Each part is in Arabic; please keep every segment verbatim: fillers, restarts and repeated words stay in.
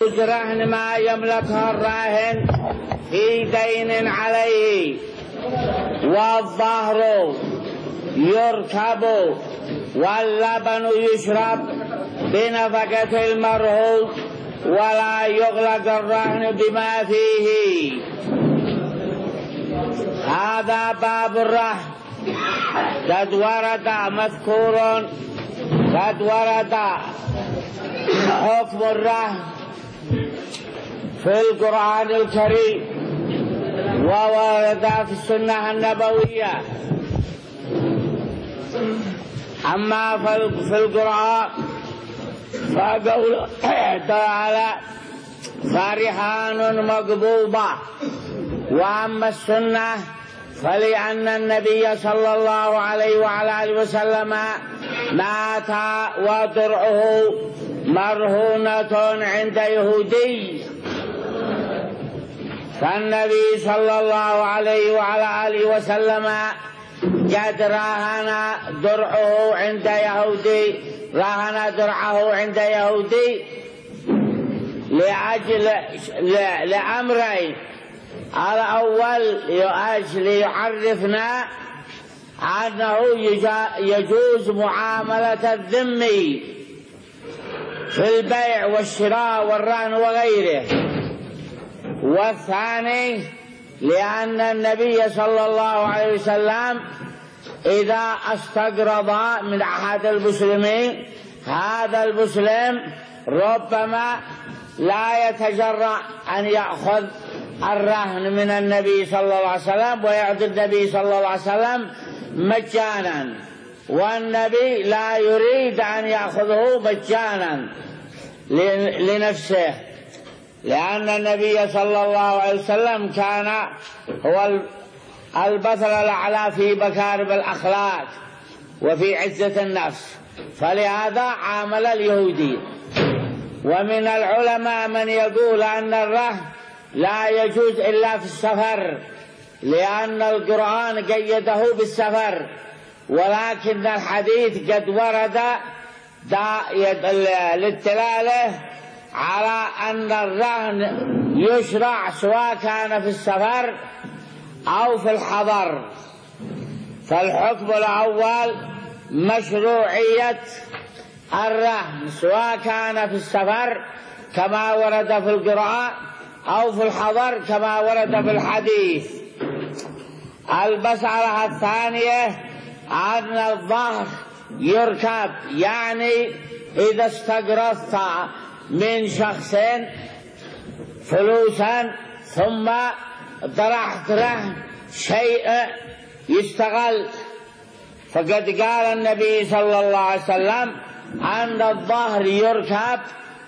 رهن ما يملكه الراهن في دين عليه، والظهر يركب واللبن يشرب بنفقة المرهون، ولا يغلق الرهن بما فيه. هذا باب الرهن. قد ورد مذكور قد ورد حكم الرهن في القرآن الكريم، وورد في السنة النبوية. أما في القرآن فقول تعالى فرهان مقبوضة، وأما السنة فلأن النبي صلى الله عليه وعلى آله وسلم مات ودرعه مرهونة عند يهودي، فالنبي صلى الله عليه وعلى آله وسلم قد راهن درعه عند يهودي راهن درعه عند يهودي لأجل لأمرين. الأول لأجل يعرفنا أنه يجوز معاملة الذمي في البيع والشراء والرهن وغيره. والثاني لأن النبي صلى الله عليه وسلم إذا استقرض من أحد المسلمين، هذا المسلم ربما لا يتجرأ أن يأخذ الرهن من النبي صلى الله عليه وسلم ويعطي النبي صلى الله عليه وسلم مجانا، والنبي لا يريد أن يأخذه مجانا لنفسه، لأن النبي صلى الله عليه وسلم كان هو البطل الأعلى في مكارم الأخلاق وفي عزة النفس، فلهذا عامل اليهودي. ومن العلماء من يقول أن الرهن لا يجوز إلا في السفر، لأن القرآن قيده بالسفر، ولكن الحديث قد ورد للدلالة على أن الرهن يشرع سواء كان في السفر أو في الحضر. فالحكم الأول مشروعية الرهن سواء كان في السفر كما ورد في القرآن أو في الحضر كما ورد في الحديث. المسألة الثانية أن الظهر يركب، يعني إذا استقرضت من شخص فلوسا ثم طرحت له شيء يستغل، فقد قال النبي صلى الله عليه وسلم أن الظهر يركب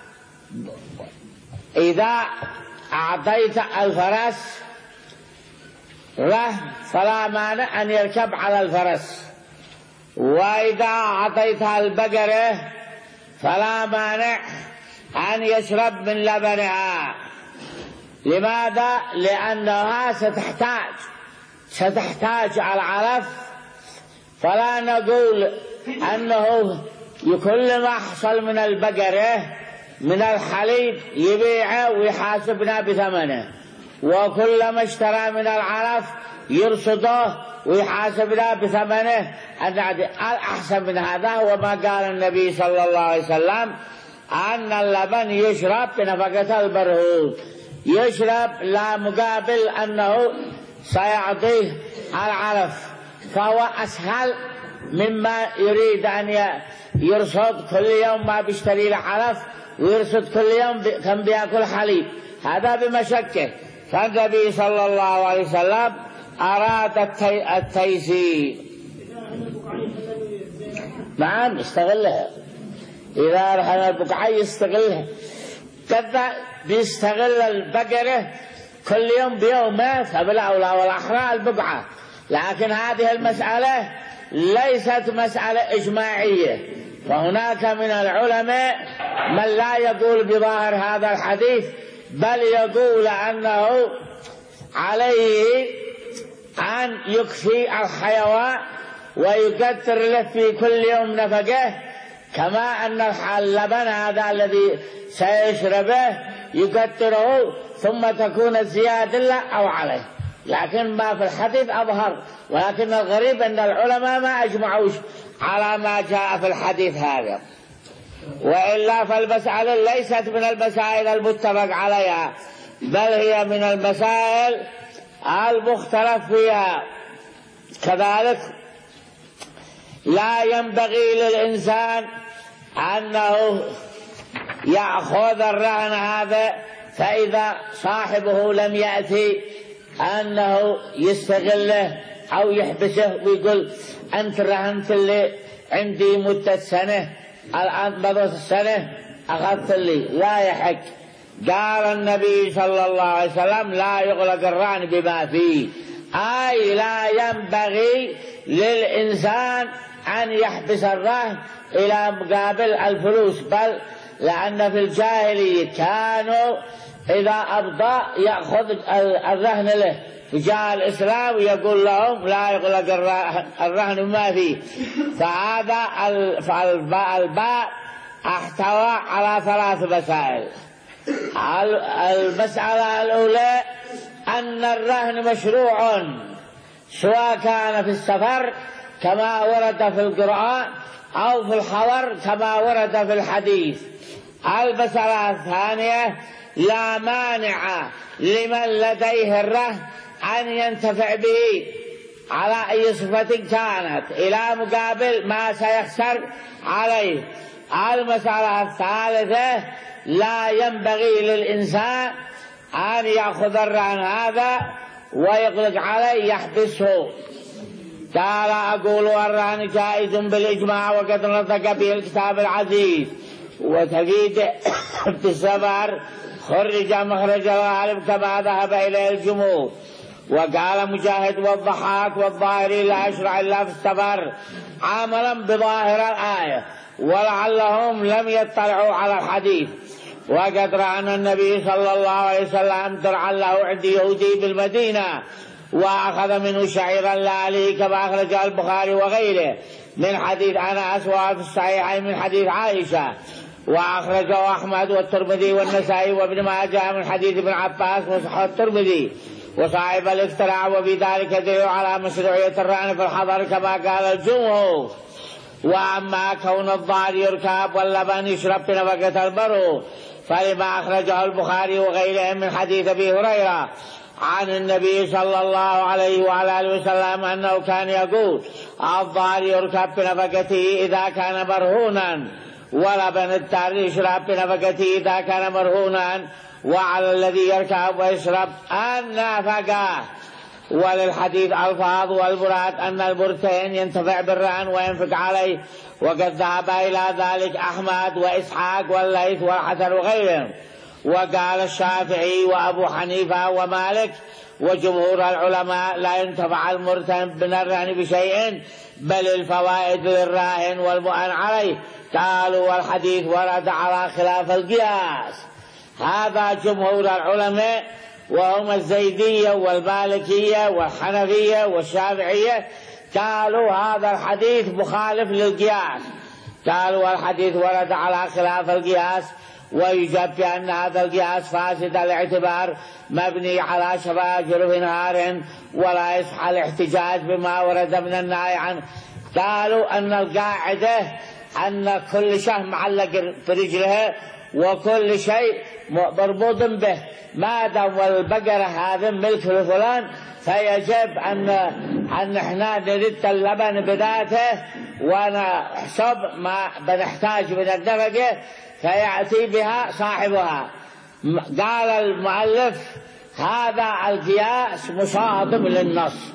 إذا أعطيت الفرس له فلا مانع أن يركب على الفرس، وإذا أعطيتها البقرة فلا مانع أن يشرب من لبنها. لماذا؟ لأنها ستحتاج ستحتاج العلف، فلا نقول أنه كل ما حصل من البقرة من الحليب يبيعه ويحاسبنا بثمنه، وكل ما اشترى من العلف يرصده ويحاسبنا بثمنه. الأحسن من هذا هو ما قال النبي صلى الله عليه وسلم أن اللبن يشرب بنفقة المرهون، يشرب لا مقابل أنه سيعطيه العلف، فهو أسهل مما يريد أن يرصد كل يوم ما بيشتري العلف ويرصد كل يوم كم بيأكل حليب، هذا بمشكة. فالنبي صلى الله عليه وسلم أراد التي... التيسير. نعم يستغلها، إذا رحل البقعة يستغلها، كذا بيستغل البقرة كل يوم بيومه، فبالأولى والأحرى البقعة. لكن هذه المسألة ليست مسألة إجماعية، فهناك من العلماء من لا يقول بظاهر هذا الحديث، بل يقول أنه عليه أن يكفي الحيوان ويقدر له في كل يوم نفقه، كما أن اللبن هذا الذي سيشربه يقدره ثم تكون الزيادة له أو عليه، لكن ما في الحديث أظهر. ولكن الغريب أن العلماء ما أجمعوش على ما جاء في الحديث هذا، وإلا فالمسألة ليست من المسائل المتفق عليها، بل هي من المسائل المختلف فيها. كذلك لا ينبغي للإنسان أنه يأخذ الرهن هذا فإذا صاحبه لم يأتي أنه يستغله أو يحبسه ويقول أنت رهنت اللي عندي مدة سنة، الآن مضت السنة أخذت لي، لا يحق. قال النبي صلى الله عليه وسلم لا يغلق الرهن بما فيه، أي لا ينبغي للإنسان أن يحبس الرهن إلى مقابل الفلوس، بل لأن في الجاهلية كانوا إذا أبضى يأخذ الرهن له، فجاء الإسلام يقول لهم لا يغلق الرهن بما فيه. فهذا الباء احتوى على ثلاث مسائل. المسألة الأولى أن الرهن مشروع سواء كان في السفر كما ورد في القرآن أو في الحضر كما ورد في الحديث. المسألة الثانية لا مانع لمن لديه الرهن أن ينتفع به على أي صفة كانت إلى مقابل ما سيخسر عليه. المسألة الثالثة لا ينبغي للإنسان أن يأخذ الرهن هذا ويغلق عليه يحبسه. قال أقول الرهن جائز بالإجماع وقد نطق به الكتاب العزيز، وتجد في السفر خرج مخرج الغالب كما ذهب إليه الجمهور. وقال مجاهد والضحاك والظاهري لا يشرع إلا في السفر عملا بظاهر الآية، ولعلهم لم يطلعوا على الحديث. وقد رأى النبي صلى الله عليه وسلم درعا له عند يهودي بالمدينة وأخذ منه شعيرا لأهله كما أخرج البخاري وغيره من حديث أنس وفي الصحيحين من حديث عائشة، وأخرجه أحمد والترمذي والنسائي وابن ماجه من حديث ابن عباس وصححه الترمذي وصاحب الاختراع. وفي ذلك دليل على مشروعية الرهن في الحضر كما قال الجمهور. وأما كون الضار يركب واللبن يشرب بنفقة البر فلما أخرجه البخاري وغيره من حديث أبي هريرة عن النبي صلى الله عليه وعلى آله وسلم أنه كان يقول الضار يركب بنفقته إذا كان مرهونا، ولبن الدار يشرب بنفقته إذا كان مرهونا، وعلى الذي يركب ويشرب النفقة. وللحديث ألفاظ والمراد أن المرتهن ينتفع بالرهن وينفق عليه، وقد ذهب إلى ذلك أحمد وإسحاق والليث والحسن وغيرهم. وقال الشافعي وأبو حنيفة ومالك وجمهور العلماء لا ينتفع المرتهن من الرهن بشيء بل الفوائد للراهن والمؤن عليه. قالوا والحديث ورد على خلاف القياس. هذا جمهور العلماء وهم الزيدية والمالكية والحنفية والشافعية قالوا هذا الحديث مخالف للقياس. قالوا الحديث ورد على خلاف القياس، ويجب بأن هذا القياس فاسد الاعتبار مبني على شفا جرف نهار ولا يصح الاحتجاج بما ورد من النهي عنه. قالوا أن القاعدة أن كل شيء معلق برجله وكل شيء مربوط به، ما دام البقرة هذا ملك لفلان فيجب أن أن احنا نرد اللبن بذاته ونحسب ما بنحتاج من النفقة فيأتي بها صاحبها. قال المؤلف هذا القياس مصادم للنص،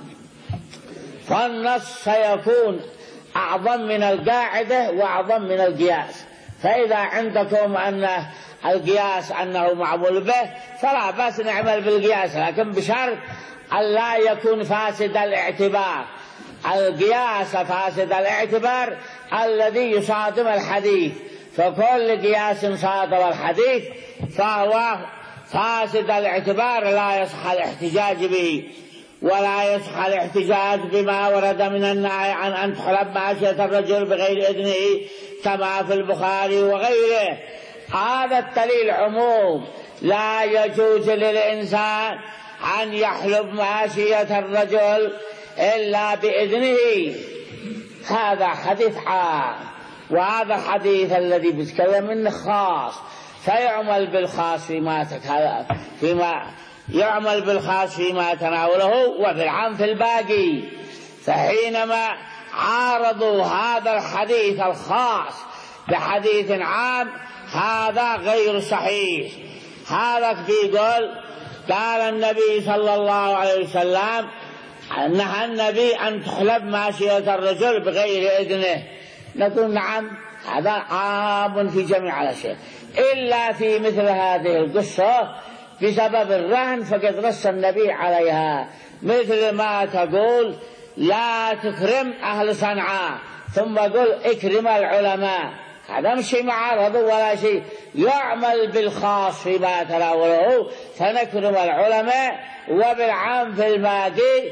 فالنص سيكون أعظم من القاعدة وأعظم من القياس. فإذا عندكم أن القياس أنه معمول به فلا بأس نعمل بالقياس، لكن بشرط أن لا يكون فاسد الاعتبار. القياس فاسد الاعتبار الذي يصادم الحديث، فكل قياس صادم الحديث فهو فاسد الاعتبار لا يصح الاحتجاج به. ولا يصح الاحتجاج بما ورد من النهي عن أن تحلب ماشية الرجل بغير إذنه كما في البخاري وغيره. هذا الدليل عموم لا يجوز للإنسان أن يحلب ماشية الرجل إلا بإذنه. هذا حديث عام، وهذا الحديث الذي بيتكلم منه خاص، فيعمل بالخاص فيما فيما يعمل بالخاص فيما تناوله وبالعام في الباقي. فحينما عارضوا هذا الحديث الخاص بحديث عام هذا غير صحيح. هذا بيقول قال النبي صلى الله عليه وسلم نهى النبي أن تحلب ماشية الرجل بغير إذنه. نقول نعم، هذا عام في جميع الأشياء إلا في مثل هذه القصة بسبب الرهن فقد نص النبي عليها، مثل ما تقول لا تكرم أهل صنعاء ثم قل اكرم العلماء. هذا مش شيء معارض ولا شيء، يعمل بالخاص فيما تناوله فنكرم العلماء، وبالعام في الباقي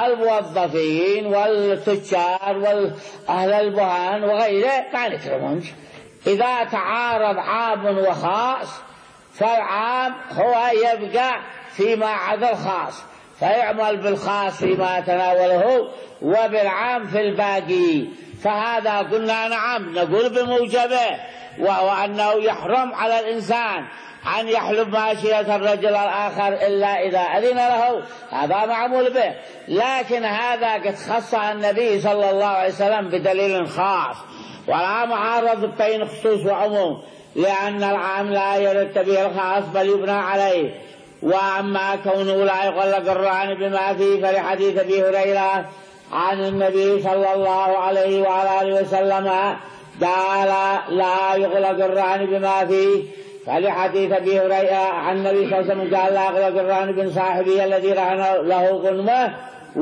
الموظفين والتجار والأهل البهان وغيره ما نكرمهم. إذا تعارض عام وخاص فالعام هو يبقى فيما عدا الخاص، فيعمل بالخاص فيما تناوله وبالعام في الباقي. فهذا قلنا نعم نقول بموجبه، وهو أنه يحرم على الإنسان أن يحلب ماشية الرجل الآخر إلا إذا أذن له، هذا معمول به. لكن هذا قد خص النبي صلى الله عليه وسلم بدليل خاص، ولا معارض بين خصوص وعموم، لأن العام لا يرد به الخاص بل يبنى عليه. وأما كونه لا يغلق الرهن بما فيه فلحديث أبي هريرة عن النبي صلى الله عليه وعلى آله وسلم قال لا يغلق الرهن بما فيه، فلحديث أبي هريرة عن النبي صلى الله عليه وسلم قال لا يغلق الرهن بن صاحبه الذي رهن له غنمه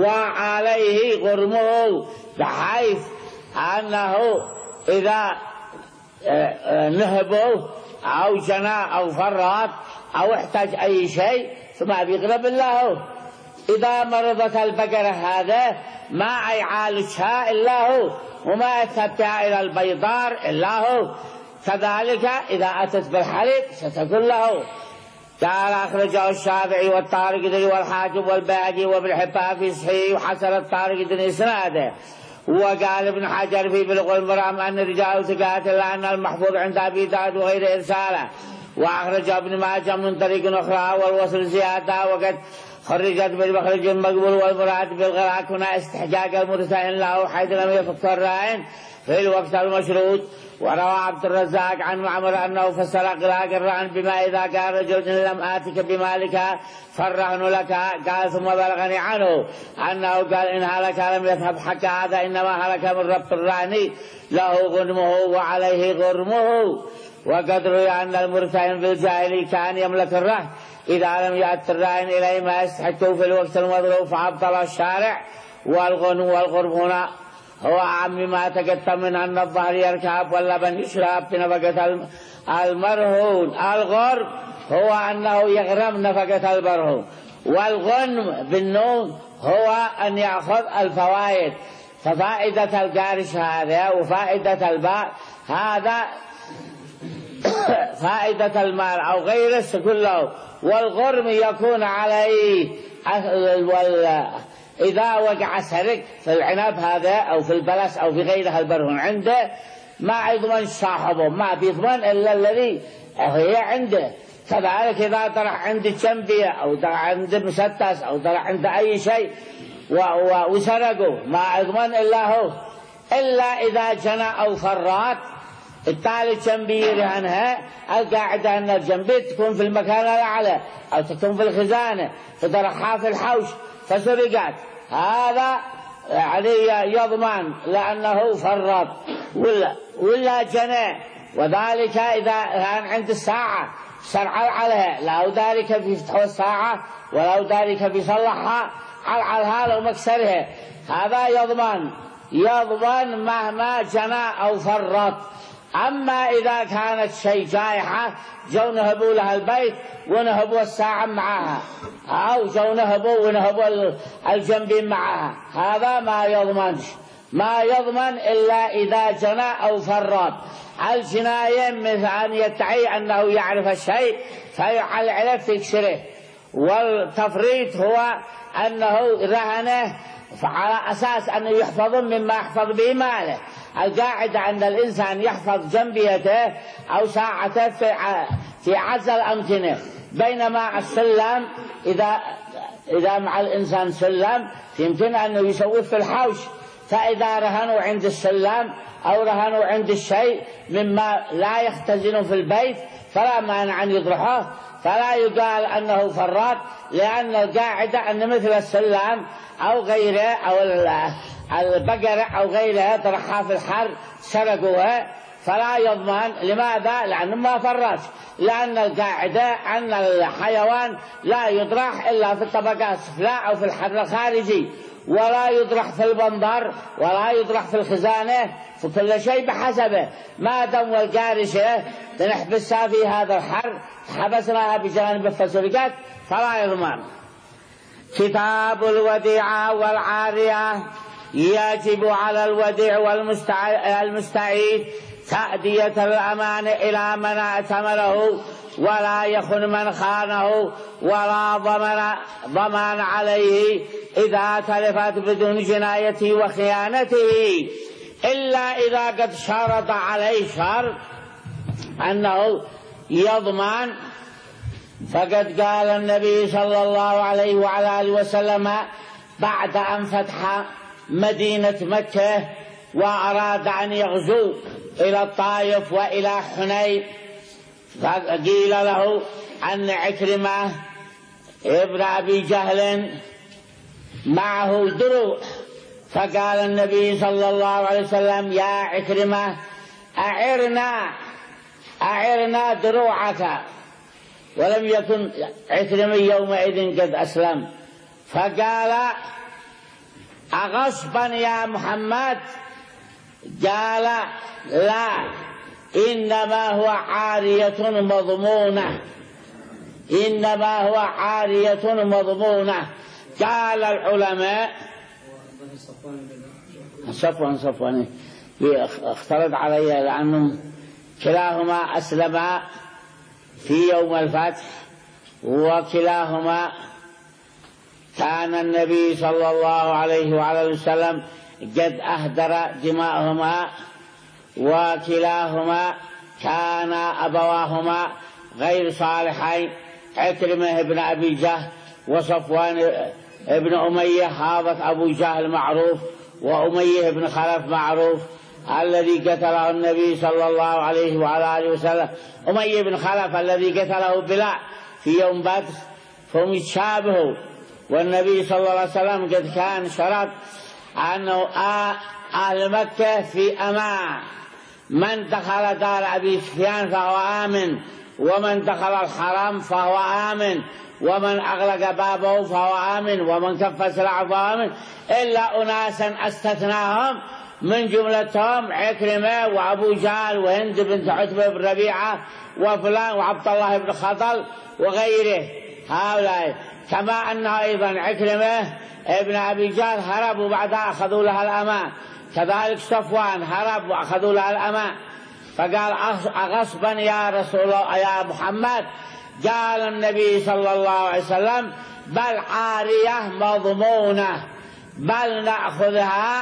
وعليه غرمه، بحيث أنه إذا نهبه أو جنى أو فرط أو احتاج أي شيء فما بيغلب الله. إذا مرضت البقرة هذا ما يعالجها إلا هو، وما يتبعها إلى البيضار إلا هو، كذلك إذا أتت بالحليب ستكون له. قال أخرجه الشافعي والطارقطني والحاكم والبيهقي وابن حبان في صحيح وحسن الطارقطني إسناده. وقال ابن حجر في بلوغ المرام أن الرجال ثقات إلا أن المحفوظ عند أبي داود وغير إرساله. وأخرج ابن ماجه من طريق أخرى والوصل زيادة وقد خرجت بالمخرج المقبول، والمراد بالغراء هنا استحقاق المرسل له حيث لم يفك الراهن في الوقت المشروط. وروى عبد الرزاق عن معمر أنه فسر غراء الرهن بما إذا قال رجل إن لم آتك بمالك فالرهن لك، قال ثم بلغني عنه أنه قال إن هلك لم يذهب حق هذا، إنما هلك من ربط الرهن له غنمه وعليه غرمه. وقد روي أن المرتهن بالجاهلي كان يملك الرهن إذا لم يأت الراهن إليه ما يستحقه في الوقت المضروب فأبطل الشارع. والغنم والغرم هنا هو عام ما تقدم من أن الظهر يركب واللبن يشرب بنفقة المرهون. الغرم هو أنه يغرم نفقة المرهون، والغنم بالنون هو أن يأخذ الفوائد. ففائدة القارش هذا وفائدة الباء هذا فائدة المال أو غيره كله. والغرم يكون عليه إذا وقع سرق في العنب هذا أو في البلس أو في غيرها البرهن عنده ما يضمن صاحبه، ما بيضمن إلا الذي هي عنده. كذلك إذا طرح عند الجنبية أو طرح عند مسدس أو طرح عند أي شيء وسرقه ما يضمن إلا هو، إلا إذا جنى أو فرات الثالث جنبي رهنها. القاعدة أن الجنبي تكون في المكان الأعلى أو تكون في الخزانة فطرحها في الحوش فسرقت، هذا عليه يضمن لأنه فرط ولا ولا جنى. وذلك إذا كان عند الساعة سرع عليها لو ذلك في فتح الساعة ولو ذلك في صلحها على لو مكسرها، هذا يضمن يضمن مهما جنى أو فرط. أما إذا كانت شيء جائحة جو نهبوا لها البيت ونهبوا الساعة معها أو جو نهبوا ونهبوا الجنبين معها، هذا ما يضمنش. ما يضمن إلا إذا جنى أو فرط. الجناية مثل أن يدعي أنه يعرف الشيء فيعلعله فيكسره، والتفريط هو أنه رهنه على أساس أنه يحفظ مما يحفظ به ماله. القاعدة أن الإنسان يحفظ جنبيته أو ساعته في عز الأمكنة، بينما السلم إذا إذا مع الإنسان سلم يمكن أنه يسوي في الحوش، فإذا رهنوا عند السلم أو رهنوا عند الشيء مما لا يختزن في البيت فلا مانع أن يطرحه، فلا يقال أنه فرط، لأن القاعدة أن مثل السلم أو غيره أو البقرة أو غيرها طرحها في الحر سرقوها فلا يضمن. لماذا؟ لأنه ما فرط، لأن القاعدة أن الحيوان لا يطرح إلا في الطبقات السفلى أو في الحر الخارجي، ولا يطرح في البندر ولا يطرح في الخزانة، فكل شيء بحسبه. ما دام القارشة نحبسها في هذا الحر حبسناها بجانب الفسرقات فلا يضمن. كتاب الوديعة والعارية. يجب على الوديع والمستعيد تأدية الأمانة إلى من ائتمنه، ولا يخن من خانه، ولا ضمن ضمان عليه إذا تلفت بدون جنايته وخيانته، إلا إذا قد شرط عليه شرط أنه يضمن. فقد قال النبي صلى الله عليه وعلى آله وسلم بعد أن فتح مدينة مكة وأراد أن يغزو إلى الطائف وإلى حنين، فقيل له أن عكرمة ابن أبي جهل معه دروع، فقال النبي صلى الله عليه وسلم يا عكرمة أعرنا أعرنا دروعك، ولم يكن عكرمة يومئذ قد أسلم، فقال أغصبا يا محمد؟ قال لا، إنما هو عارية مضمونة، إنما هو عارية مضمونة. قال العلماء صفوان صفوان اختلط علي لأنهم كلاهما أسلما في يوم الفتح، وكلاهما كان النبي صلى الله عليه وعلى وسلم قد أهدر دماءهما، وكلاهما كان أبواهما غير صالحين، عكرمة ابن أبي جهل وصفوان ابن أمية، هذا أبو جهل معروف، وأمية ابن خلف معروف الذي قتله النبي صلى الله عليه وعلى آله وسلم. أمية بن خلف الذي قتله بلال في يوم بدر، فهم يتشابهوا، والنبي صلى الله عليه وسلم قد كان شرط أنه أهل مكة في أمان، من دخل دار أبي سفيان فهو آمن، ومن دخل الحرم فهو آمن، ومن أغلق بابه فهو آمن، ومن كف سلعه فهو آمن، إلا أناسا استثناهم من جملتهم عكرمة وأبو جهل وهند بنت عتبة بن ربيعة وفلان وعبد الله بن خطل وغيره هؤلاء. كما أنه أيضا عكرمة ابن أبي جهل هرب وبعدها أخذوا لها الأمان، كذلك صفوان هرب وأخذوا لها الأمان. فقال أغصبا يا رسول الله يا محمد؟ قال النبي صلى الله عليه وسلم بل عارية مضمونة، بل نأخذها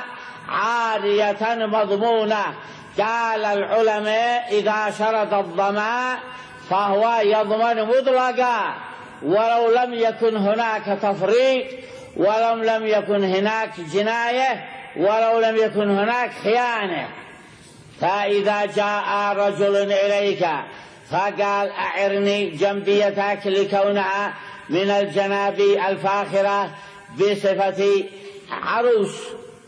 عارية مضمونة. قال العلماء إذا شرط الضمان فهو يضمن مطلقا، ولو لم يكن هناك تفريط، ولو لم يكن هناك جناية، ولو لم يكن هناك خيانة. فإذا جاء رجل إليك فقال أعرني جنبيتك لكونها من الجنابي الفاخرة بصفة عروس،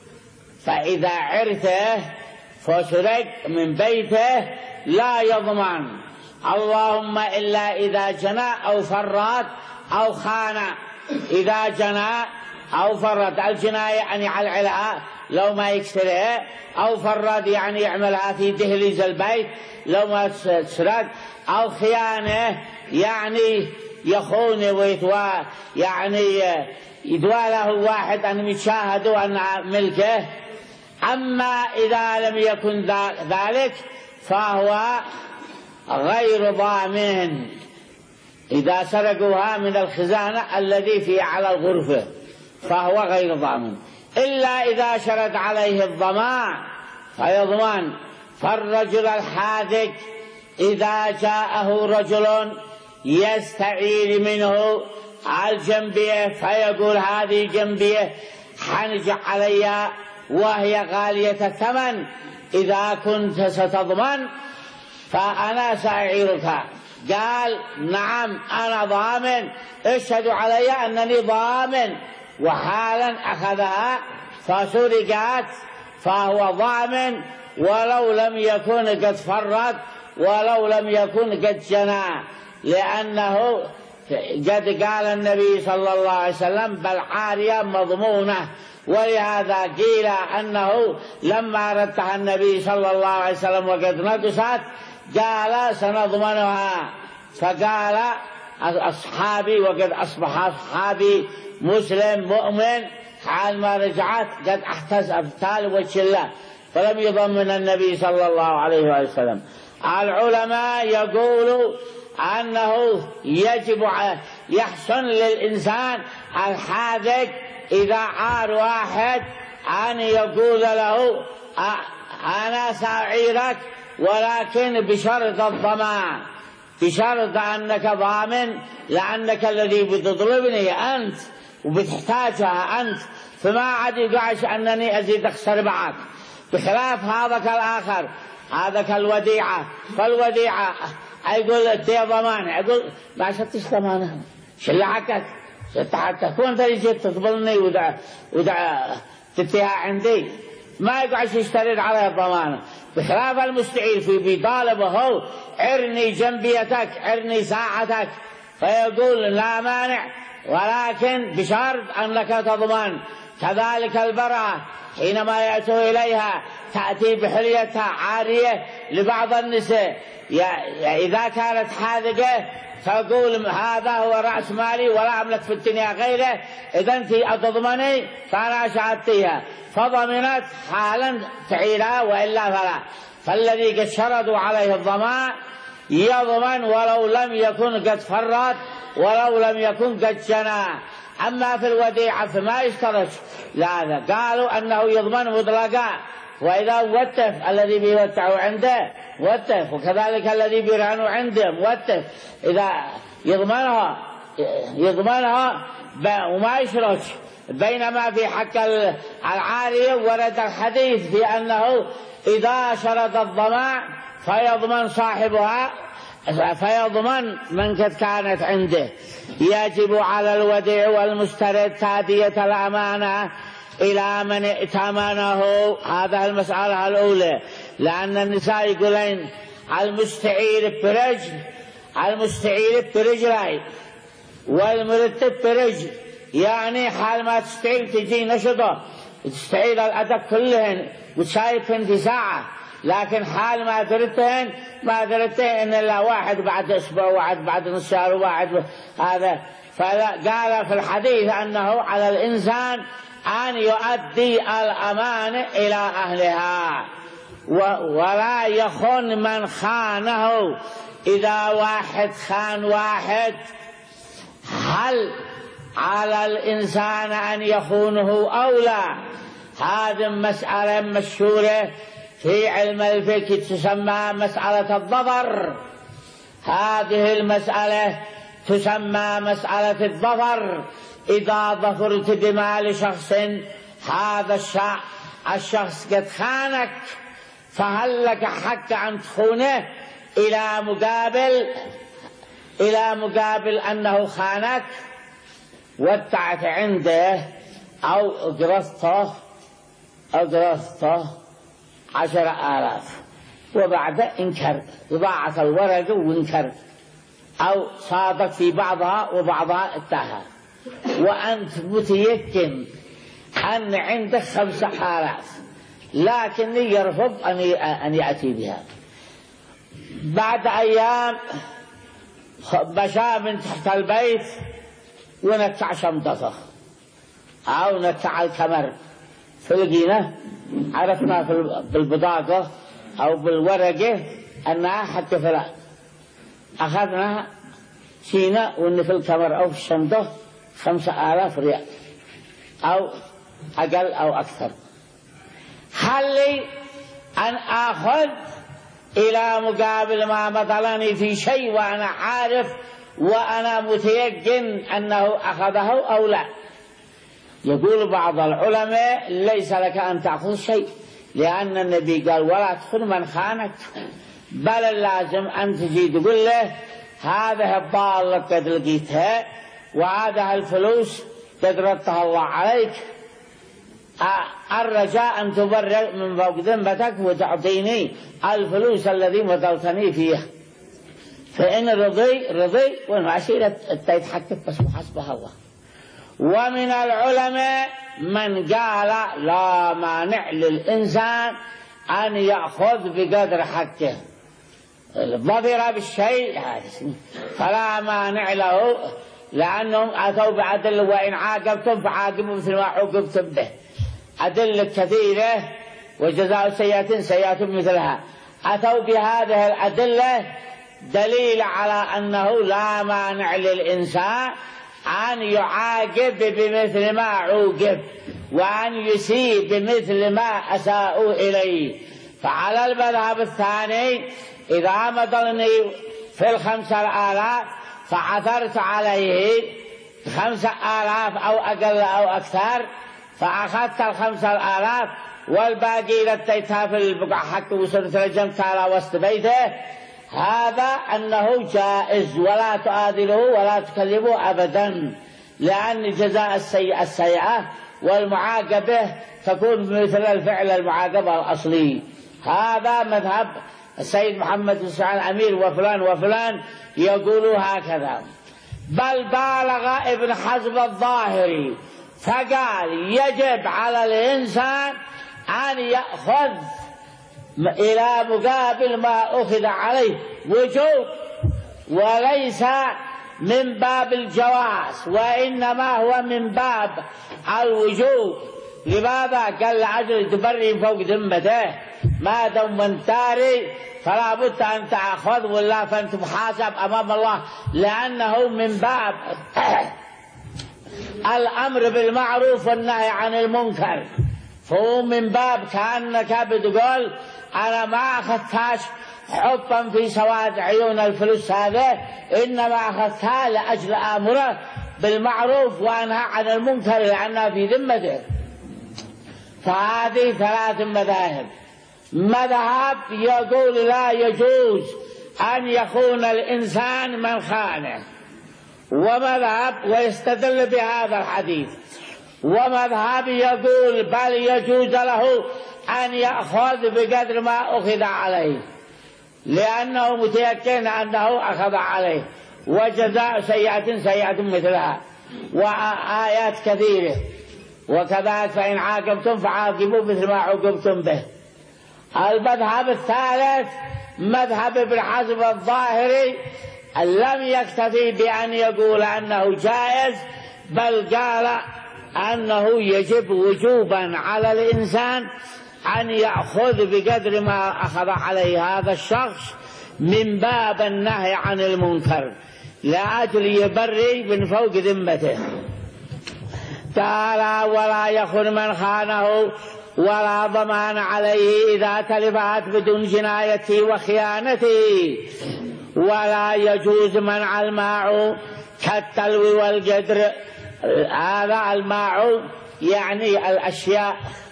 فإذا عرته فسرق من بيته لا يضمن، اللهم إلا إذا جنى أو فرط أو خان. إذا جنى أو فرط، الجناية يعني يعلعلها لو ما يكسرها، أو فرط يعني يعملها في دهليز البيت لو ما تسرق، أو خيانة يعني يخون ويتوى يعني يدوى له واحد أن يشاهدوا أن ملكه أما إذا لم يكن ذلك فهو غير ضامن. إذا سرقوها من الخزانة الذي في على الغرفة فهو غير ضامن، إلا إذا شرد عليه الضمان فيضمن. فالرجل الحاذق إذا جاءه رجل يستعير منه الجنبية فيقول هذه جنبية حنج علي وهي غالية الثمن، إذا كنت ستضمن فأنا سأعيرك. قال نعم أنا ضامن، اشهدوا علي أنني ضامن، وحالا أخذها فسرقت فهو ضامن ولو لم يكن قد فرط ولو لم يكن قد جنى، لأنه قد قال النبي صلى الله عليه وسلم بل عارية مضمونة. ولهذا قيل أنه لما ردها النبي صلى الله عليه وسلم وقد نقصت قال سنضمنها، فقال أصحابي وقد أصبح أصحابي مسلم مؤمن حال ما رجعت قد احتسب تال وجه الله، فلم يضمن النبي صلى الله عليه وسلم. العلماء يقولوا أنه يجب يحسن للإنسان الحاذق إذا عار واحد أن يقول له أنا سأعيرك ولكن بشرط الضمان، بشرط أنك ضامن، لأنك الذي بتطلبني أنت وبتحتاجها أنت، فما عاد يقعش أنني أزيد أخسر معك، بخلاف هذاك الآخر هذاك الوديعة. فالوديعة يقول تي ضمان، يقول ما شفتش ضمانها شلعكك حتى كنت تجي تقبلني ودع ودع تتيها عندي، ما يقعش يشترط على الضمانة. بخلاف المستعير في بيطالبه عرني جنبيتك عرني ساعتك، فيقول لا مانع ولكن بشرط أنك تضمن. كذلك المرأة حينما يأتوا إليها تأتي بحليتها عارية لبعض النساء، إذا كانت حاذقة تقول هذا هو رأس مالي ولا أملك في الدنيا غيره، إذا أنت أتضمني فأنا شهدتها، فضمنت حالا تعيرها وإلا فلا. فالذي قد شردوا عليه الضمان يضمن ولو لم يكن قد فرط ولو لم يكن قد جنى. أما في الوديعة فما يشترط، لا قالوا أنه يضمن مطلقا، وإذا وتف الذي بيوتعوا عنده وتف، وكذلك الذي بيرهنوا عنده وتف، إذا يضمنها يضمنها وما يشرط. بينما في حق العارية ورد الحديث في أنه إذا شرط الضمان فيضمن صاحبها، فيضمن من قد كانت عنده. يجب على الوديع والمسترد تأدية الأمانة إلى من ائتمنه. هذا المسألة الأولى، لأن النساء يقولين المستعير برجل المستعير برجلين والمرتب برجل، يعني حال ما تستعير تجي نشطة تستعير الأدب كلهن وتشايفهن في ساعة، لكن حال ما درتهن ما درتهن إلا واحد بعد أسبوع واحد بعد نص شهر واحد. هذا فقال في الحديث أنه على الإنسان أن يؤدي الأمانة إلى أهلها ولا يخون من خانه. إذا واحد خان واحد هل على الإنسان أن يخونه أو لا؟ هذه مسألة مشهورة في علم الفقه تسمى مسألة الظفر. هذه المسألة تسمى مسألة الظفر. إذا ظفرت بمال شخص هذا الشخص قد خانك، فهل لك حق أن تخونه إلى مقابل إلى مقابل أنه خانك ودعت عنده أو أقرضته أقرضته عشر آلاف وبعد انكر ضاعت الورق وانكر، أو صادق في بعضها وبعضها اتاها، وأنت متيقن أن عندك خمسة آلاف لكن يرفض أن يأتي بها. بعد أيام مشى من تحت البيت ونكع شمطته أو نكع الكمر، فلقينا عرفنا بالبطاقة أو بالورقة أنها حق فلان، أخذنا سينا وإن في الكمر أو في الشنطة خمسة آلاف ريال أو أقل أو أكثر. هل لي أن أخذ إلى مقابل ما مطلني في شيء وأنا عارف وأنا متيقن أنه أخذه أو لا؟ يقول بعض العلماء ليس لك أن تأخذ شيء، لأن النبي قال ولا تخن من خانك، بل اللازم أن تجي تقول له هذه الضالة قد لقيتها وهذه الفلوس قد ردها الله عليك، الرجاء أن تبرر من فوق ذنبتك وتعطيني الفلوس الذي مطلتني فيها، فإن رضي رضي والعشيرة تتحكم بس وحسبها الله. ومن العلماء من قال لا مانع للإنسان أن يأخذ بقدر حقه، ظفر بالشيء فلا مانع له، لأنهم أتوا بعدل وإن عاقبتم فعاقبوا مثل ما عوقبتم به، أدلة كثيرة وجزاء سيئة سيئة مثلها. أتوا بهذه الأدلة دليل على أنه لا مانع للإنسان أن يعاقب بمثل ما عوقب وأن يسيء بمثل ما أساءوا إليه. فعلى المذهب الثاني إذا مضلني في الخمسة آلاف فعثرت عليه خمسة آلاف أو أقل أو أكثر، فأخذت الخمسة آلاف والباقي لتيتها في البقع حق وصرت رجمتها على وسط بيته، هذا أنه جائز ولا تؤاذله ولا تكلمه أبدا، لأن جزاء السيئة السيئة والمعاقبة تكون مثل الفعل المعاقبة الأصلي. هذا مذهب السيد محمد بن سعد الأمير وفلان وفلان يقولوا هكذا. بل بالغ ابن حزم الظاهري فقال يجب على الإنسان أن يأخذ إلى مقابل ما أخذ عليه وجوب، وليس من باب الجواز وإنما هو من باب الوجوب. لماذا؟ قال لعجل تبري فوق ذمته ما دام من تاري فلا بد أن تأخذ ولا فأنت محاسب أمام الله، لأنه من باب الأمر بالمعروف والنهي عن المنكر، فهو من باب كأنك بتقول أنا ما أخذتهاش حبا في سواد عيون الفلوس هذا، إنما أخذتها لأجل أمره بالمعروف وأنهى عن المنكر لأنها في ذمته. فهذه ثلاث مذاهب. مذهب يقول لا يجوز أن يخون الإنسان من خانه، ومذهب ويستدل بهذا الحديث. ومذهب يقول بل يجوز له أن يأخذ بقدر ما أخذ عليه لأنه متيقن أنه أخذ عليه، وجزاء سيئة سيئة مثلها، وآيات كثيرة. وكذلك فإن عاقبتم فعاقبوا مثل ما عوقبتم به. المذهب الثالث مذهب ابن حزم الظاهري لم يكتفي بأن يقول أنه جائز، بل قال أنه يجب وجوبا على الإنسان أن يأخذ بقدر ما أخذ عليه هذا الشخص من باب النهي عن المنكر لأجل يبري من فوق ذمته. تعالى ولا يخن من خانه ولا ضمان عليه إذا تلفت بدون جنايته وخيانته، ولا يجوز منع الماع كالتلو والقدر. هذا الماع يعني الأشياء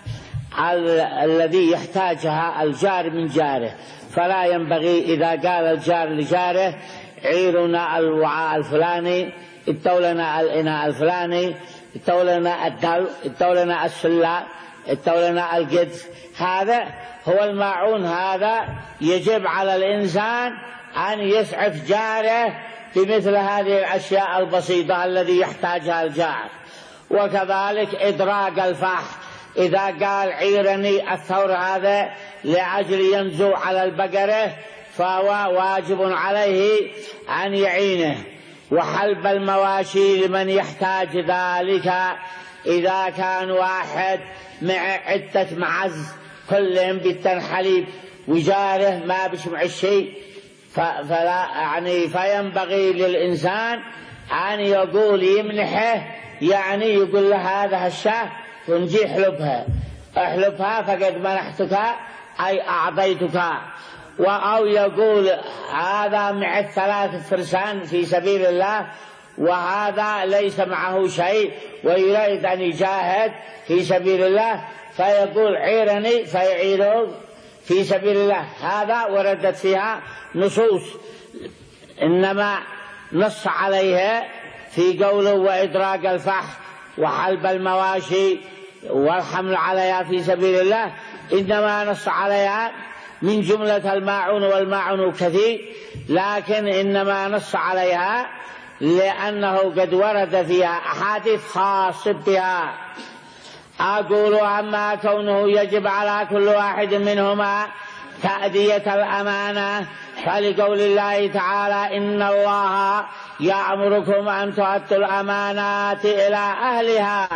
الذي يحتاجها الجار من جاره، فلا ينبغي إذا قال الجار لجاره عيرنا الوعاء الفلاني، اتولنا الإناء الفلاني، اتولنا الدلو، اتولنا السلاء، اتولنا القدر، هذا هو الماعون. هذا يجب على الإنسان أن يسعف جاره بمثل هذه الأشياء البسيطة الذي يحتاجها الجار. وكذلك إدراج الفح، إذا قال عيرني الثور هذا لأجل ينزو على البقرة فهو واجب عليه أن يعينه. وحلب المواشي لمن يحتاج ذلك إذا كان واحد مع عدة معز كلهم بالتنحليب وجاره ما بشمع الشيء، فلا يعني فينبغي للإنسان أن يقول يمنحه، يعني يقول له هذا الشاه ونجي احلبها احلبها فقد منحتك أي أعطيتك، أو يقول هذا مع ثلاث فرسان في سبيل الله وهذا ليس معه شيء ويريد أن يجاهد في سبيل الله فيقول عيرني فيعيره في سبيل الله. هذا وردت فيها نصوص، إنما نص عليها في قوله وإدراك الفحش وحلب المواشي والحمل عليها في سبيل الله، إنما نص عليها من جملة الماعون والماعون كثير، لكن إنما نص عليها لأنه قد ورد فيها أحاديث خاصة بها. أقول أما كونه يجب على كل واحد منهما تأدية الأمانة فلقول الله تعالى إن الله يأمركم أن تؤدوا الأمانات إلى أهلها.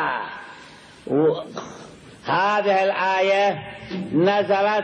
هذه الآية نزلت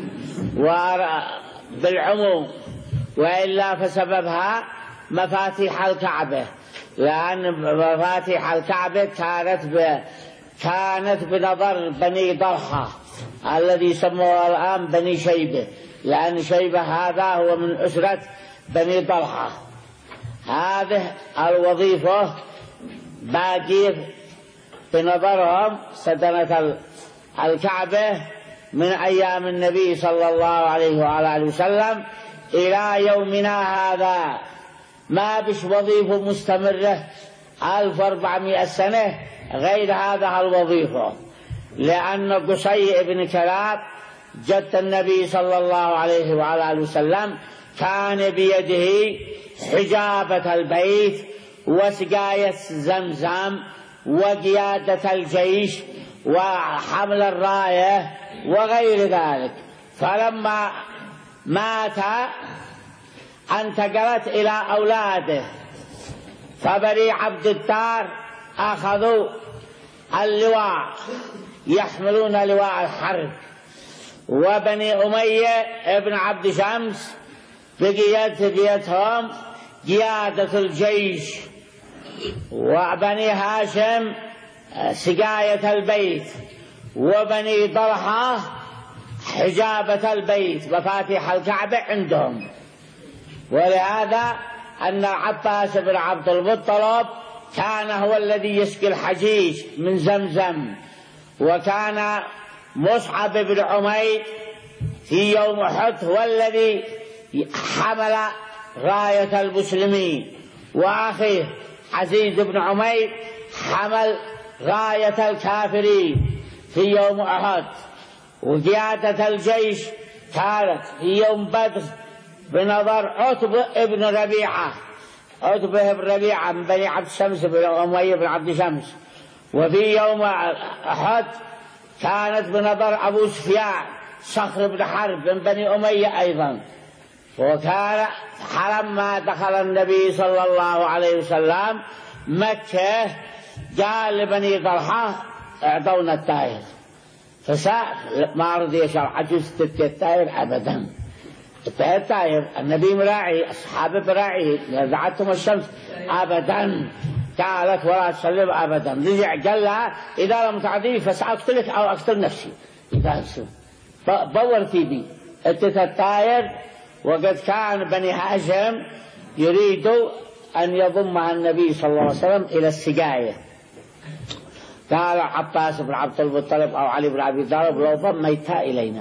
بالعموم، وإلا فسببها مفاتيح الكعبة، لأن مفاتيح الكعبة كانت ب... كانت بنظر بني ضرحة الذي سموه الآن بني شيبة، لأن شيبة هذا هو من أسرة بني ضرحة. هذه الوظيفة باقي بنظرهم سدنة الكعبة من أيام النبي صلى الله عليه وعلى آله وسلم إلى يومنا هذا، ما بش وظيفة مستمرة ألف وأربعمائة سنة غير هذا الوظيفة، لأن قصي بن كلاب جد النبي صلى الله عليه وعلى آله وسلم كان بيده حجابة البيت وسقاية زمزم وقيادة الجيش وحمل الراية وغير ذلك، فلما مات انتقلت إلى أولاده، فبني عبد الدار أخذوا اللواء يحملون لواء الحرب، وبني أمية ابن عبد شمس بقيت بيتهم قيادة الجيش، وبني هاشم سقاية البيت، وبني طلحة حجابة البيت مفاتيح الكعبة عندهم. ولهذا أن عباس بن عبد المطلب كان هو الذي يسقي الحجيج من زمزم، وكان مصعب بن عمير في يوم أحد هو الذي حمل راية المسلمين، وأخيه عزيز بن عمير حمل راية الكافرين في يوم أحد. وقيادة الجيش كانت في يوم بدر بنظر عتبة ابن ربيعة، عتبة بن ربيعة من بني عبد شمس بن أمية بن عبد شمس. وفي يوم أحد كانت بنظر أبو سفيان صخر بن حرب من بني أمية أيضا. وكان لما دخل النبي صلى الله عليه وسلم مكة قال لبني طلحة اعطونا التاير، فسأل ما رضي يشرع عجوز التاير أبدا. التاير النبي مراعي، أصحابه مراعي، نزعتهم الشمس أبدا، قالت ولا تسلم أبدا. رجع قال لها إذا لم تعطيني فسأقتلك أو أقتل نفسي. إذا بورتي بي اتت التاير، وقد كان بني هاشم يريدوا أن يضمها النبي صلى الله عليه وسلم إلى السقاية. قال عباس بن عبد المطلب أو علي بن أبي طالب لو ضميتها إلينا.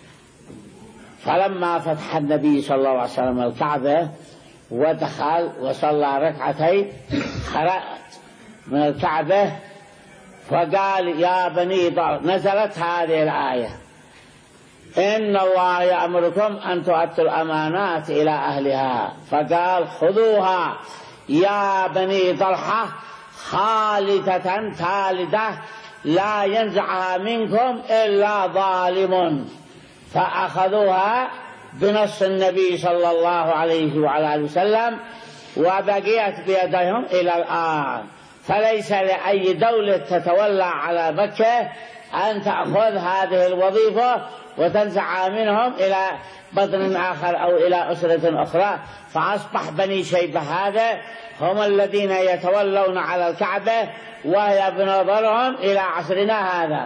فلما فتح النبي صلى الله عليه وسلم الكعبة ودخل وصلى ركعتين خرجت من الكعبة فقال يا بني ضر، نزلت هذه الآية إن الله يأمركم أن تؤدوا الأمانات إلى أهلها، فقال خذوها يا بني طلحة خالدة خالدة لا ينزعها منكم إلا ظالم، فأخذوها بنص النبي صلى الله عليه وعلى آله وسلم وبقيت بيدهم إلى الآن. فليس لأي دولة تتولى على مكة أن تأخذ هذه الوظيفة وتنزع منهم إلى بطن آخر أو إلى أسرة أخرى. فأصبح بني شيبة هذا هم الذين يتولون على الكعبة، وهي بنظرهم إلى عصرنا هذا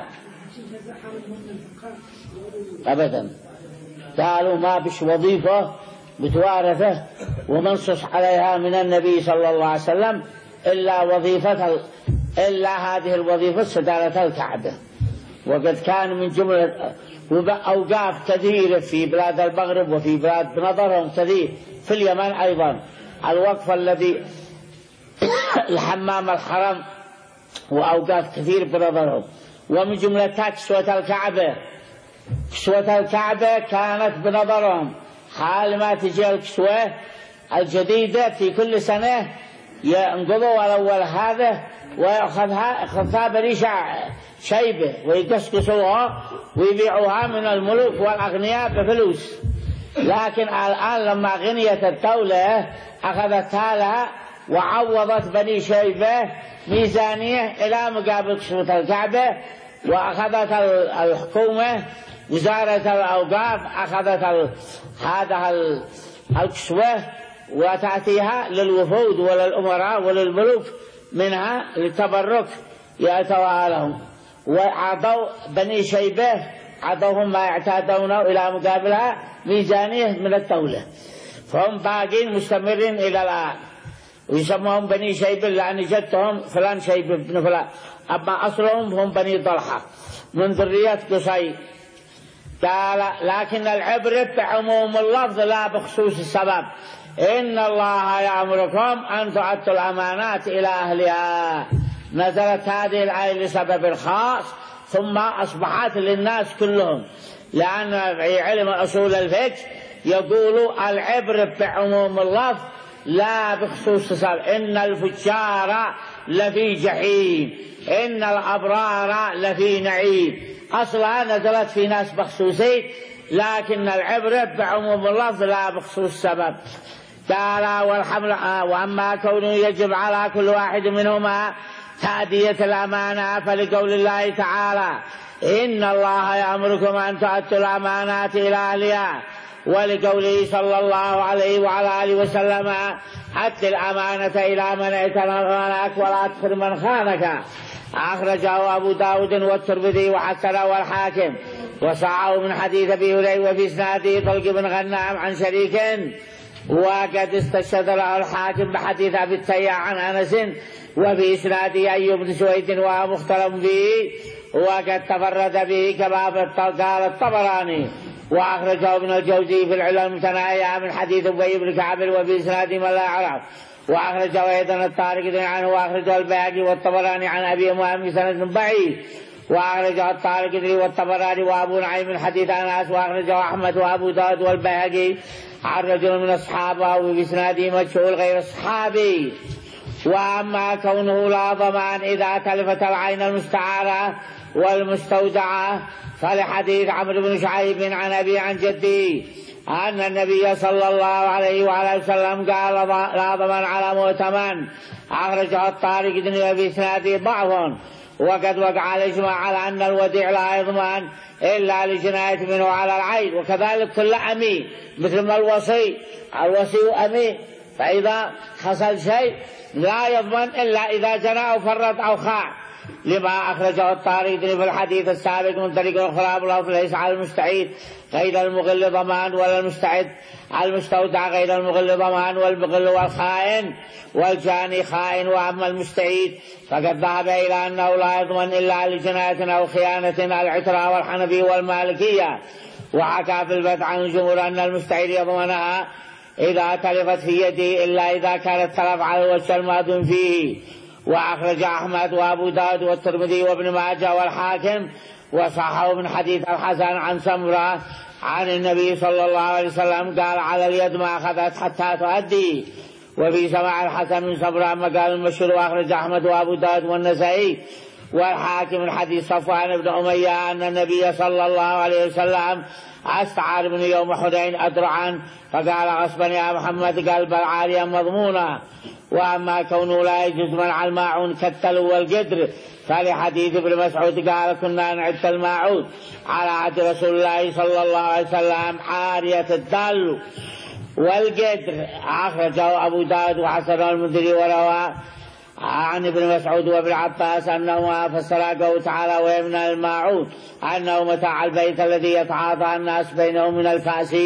أبدا. قالوا ما بش وظيفة متوارثة ومنصوص عليها من النبي صلى الله عليه وسلم إلا وظيفة إلا هذه الوظيفة سدالة الكعبة. وقد كان من جملة أوقاف كثيرة في بلاد المغرب وفي بلاد بنظرهم كثير في اليمن أيضا الوقف الذي الحمام الحرم وأوقاف كثير بنظرهم. ومن جملتها كسوة الكعبة. كسوة الكعبة كانت بنظرهم حال ما تجي الكسوة الجديدة في كل سنة ينقضوا الأول هذا ويأخذها أخذها بني شيبة ويقسقسوها ويبيعوها من الملوك والأغنياء بفلوس. لكن الآن لما غنيت الدولة أخذتها لها وعوضت بني شيبة ميزانية إلى مقابل كسوة الكعبة. وأخذت الحكومة وزارة الأوقاف أخذت هذا الكسوة وتأتيها للوفود وللأمراء وللملوك منها للتبرك يأتوها لهم. وعطوا بني شيبة عطوهم ما يعتادونه إلى مقابلها ميزانية من الدولة. فهم باقين مستمرين إلى الآن ويسموهم بني شيبة لأن جدهم فلان شيبة بن فلان، أما أصلهم هم بني طلحة من ذرية قصي. قال لكن العبرة بعموم اللفظ لا بخصوص السبب. إن الله يأمركم أن تؤدوا الأمانات إلى أهلها. نزلت هذه الآية لسبب خاص ثم أصبحت للناس كلهم، لأن في علم أصول الفقه يقول العبرة بعموم اللفظ لا بخصوص السبب. إن الفجار لفي جحيم إن الأبرار لفي نعيم. أصلها نزلت في ناس بخصوصي، لكن العبرة بعموم اللفظ لا بخصوص السبب. قال والحمل وأما كونه يجب على كل واحد منهما تأدية الأمانة فلقول الله تعالى إن الله يأمركم أن تؤدوا الأمانات إلى أهلها، ولقوله صلى الله عليه وعلى آله وسلم أد الأمانة إلى من ائتمنك ولا تخن من خانك. أخرجه أبو داود والترمذي وحسنه والحاكم وصححه من حديث أبي هريرة وفي إسناده طلق بن غنام عن شريك، وقد استشهد له الحاكم بحديث أبي التياح عن أنس وفي إسناده أيوب بن سويد وهو مختلف به وقد تفرد به كما قال الطبراني. وأخرجه ابن الجوزي في العلل المتناهية من حديث أبي بن كعب وفي إسناده من لا يعرف. وأخرجه أيضا الطارق عنه وأخرجه البيهقي والطبراني عن أبي أمامة سند بعيد. وأخرجه الطارق والطبراني وأبو نعيم من حديث أنس. وأخرجه أحمد وأبو داود والبيهقي عن رجل من أصحابه وفي إسناده مجهول غير الصحابي. وأما كونه لا ضمان إذا تلفت العين المستعارة والمستودعة فلحديث عمرو بن شعيب عن أبي عن جدي أن النبي صلى الله عليه وعلى وسلم قال لا ضمان على مؤتمن. أخرجه الطارق في إسناده ضعف. وقد وقع الإجماع على أن الوديع لا يضمن إلا لجناية منه على العين. وكذلك كل أمين مثل ما الوصي الوصي أمين، فإذا حصل شيء لا يضمن إلا إذا جنى أو فرط أو خاع، لما أخرجه الطارق في الحديث السابق من طريق أخرى بلفظ ليس على المستعيد غير المغل ضمان ولا المستعد على المستودع غير المغل ضمان والمغل والخائن والجاني خائن. وأما المستعيد فقد ذهب إلى أنه لا يضمن إلا لجناية أو خيانة العترة والحنفي والمالكية. وحكى في البدع عن الجمهور أن المستعيد يضمنها إذا تلفت في يده إلا إذا كانت تلف على الوجه المأذون فيه. وأخرج أحمد وأبو داود والترمذي وابن ماجه والحاكم وصححه من حديث الحسن عن سمرة عن النبي صلى الله عليه وسلم قال على اليد ما أخذت حتى تؤدي. وفي سماع الحسن من سمرة ما قال المشهور. وأخرج أحمد وأبو داود والنسائي والحاكم من حديث صفوان بن أمية أن النبي صلى الله عليه وسلم استعار من يوم حنين أدرعا فقال غصبا يا محمد قلب العالية مضمونة. وأما كونه لا يجوز منع الماعون كالتلو والقدر فلحديث ابن مسعود قال كنا نعد الماعون على عهد رسول الله صلى الله عليه وسلم عارية الدل والقدر. أخرجه أبو داود وحسن المنذري وروى عن ابن مسعود وابن عباس أنهما فسرا قوله تعالى ويمنع الماعون أنه متاع البيت الذي يتعاطى الناس بينهم من الكأس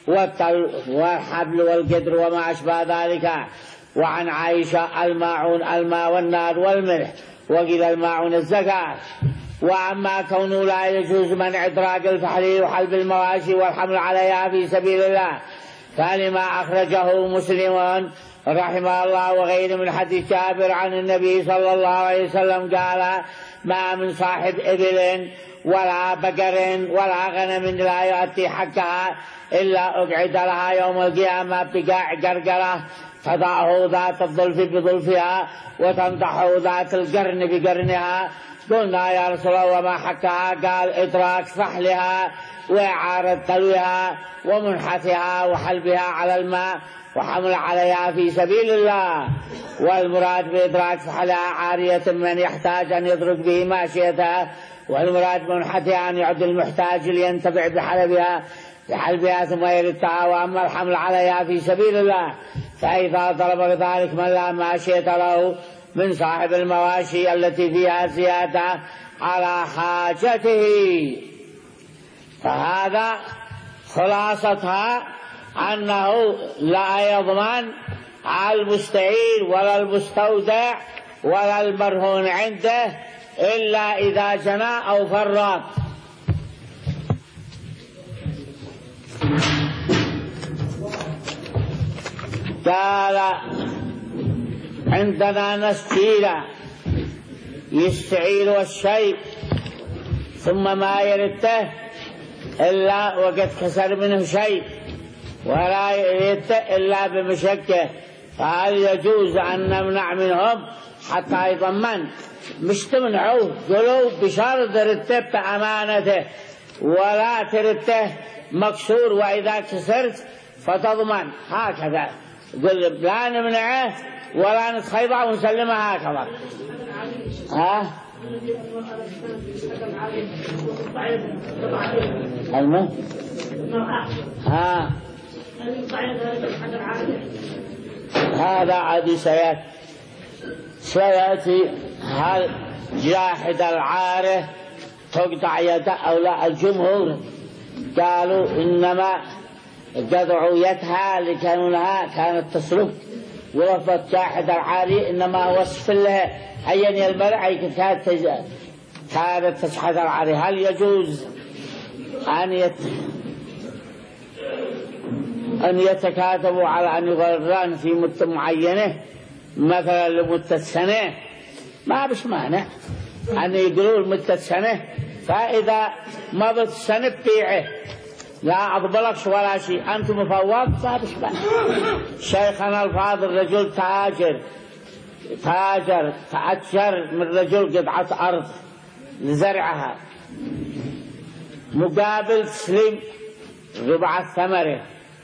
والحبل والقدر وما أشبه ذلك. وعن عائشة الماعون الماء والنار والملح وقيل الماعون الزكاة. وأما كونه لا يجوز منع إدراك الفحل وحلب المواشي والحمل عليها في سبيل الله فلما أخرجه مسلم رحمه الله وغيره من حديث جابر عن النبي صلى الله عليه وسلم قال ما من صاحب إبل ولا بقر ولا غنم لا يؤتي حقها إلا أقعد لها يوم القيامة بقاع قرقرة تضعه ذات الظلف بظلفها وتنضحه ذات القرن بقرنها. قلنا يا رسول الله وما حقها؟ قال إدراك فحلها وإعارة تلوها ومنحتها وحلبها على الماء وحمل عليها في سبيل الله. والمراد بإدراك فحلها عارية من يحتاج أن يدرك به ماشيتها، والمراد بمنحتها أن يعد المحتاج لينتفع بحلبها بحلبها ثم يردها. وأما الحمل عليها في سبيل الله فإذا طلب ذلك من لا ماشية له من صاحب المواشي التي فيها زيادة على حاجته فهذا خلاصتها أنه لا يضمن على المستعير ولا المستودع ولا المرهون عنده إلا إذا جنى أو فرط. قال عندنا نستير يستعير الشيء ثم ما يرده إلا وقد كسر منه شيء ولا يرده إلا بمشكه فهل يجوز أن نمنع منهم حتى يضمن؟ مش تمنعوه قلوب بشرط ترده بأمانته ولا ترده مكسور وإذا كسرت فتضمن هكذا. قل لا نمنعه ولا نتخيضه ونسلمه هكذا. ها المهم ها هذا عادي سيأتي سيأتي هل جاحد العارة تقطع يده أو لا؟ الجمهور قالوا إنما قطعوا يدها لكونها كانت تسلك ولفظ جاحد العاري إنما وصف لها أين المرأة كانت تشحذ العاري. هل يجوز أن يت... أن يتكاتبوا على أن يغرران في مدة معينة مثلا لمدة سنة؟ ما بش مانع أن يقولوا مدة سنة فإذا مضت السنة بيعه لا أضبلكش ولا شيء أنت مفوض ما بش مانع. شيخنا الفاضل رجل تاجر تاجر تأجر من رجل قطعة أرض لزرعها مقابل تسليم ربع الثمرة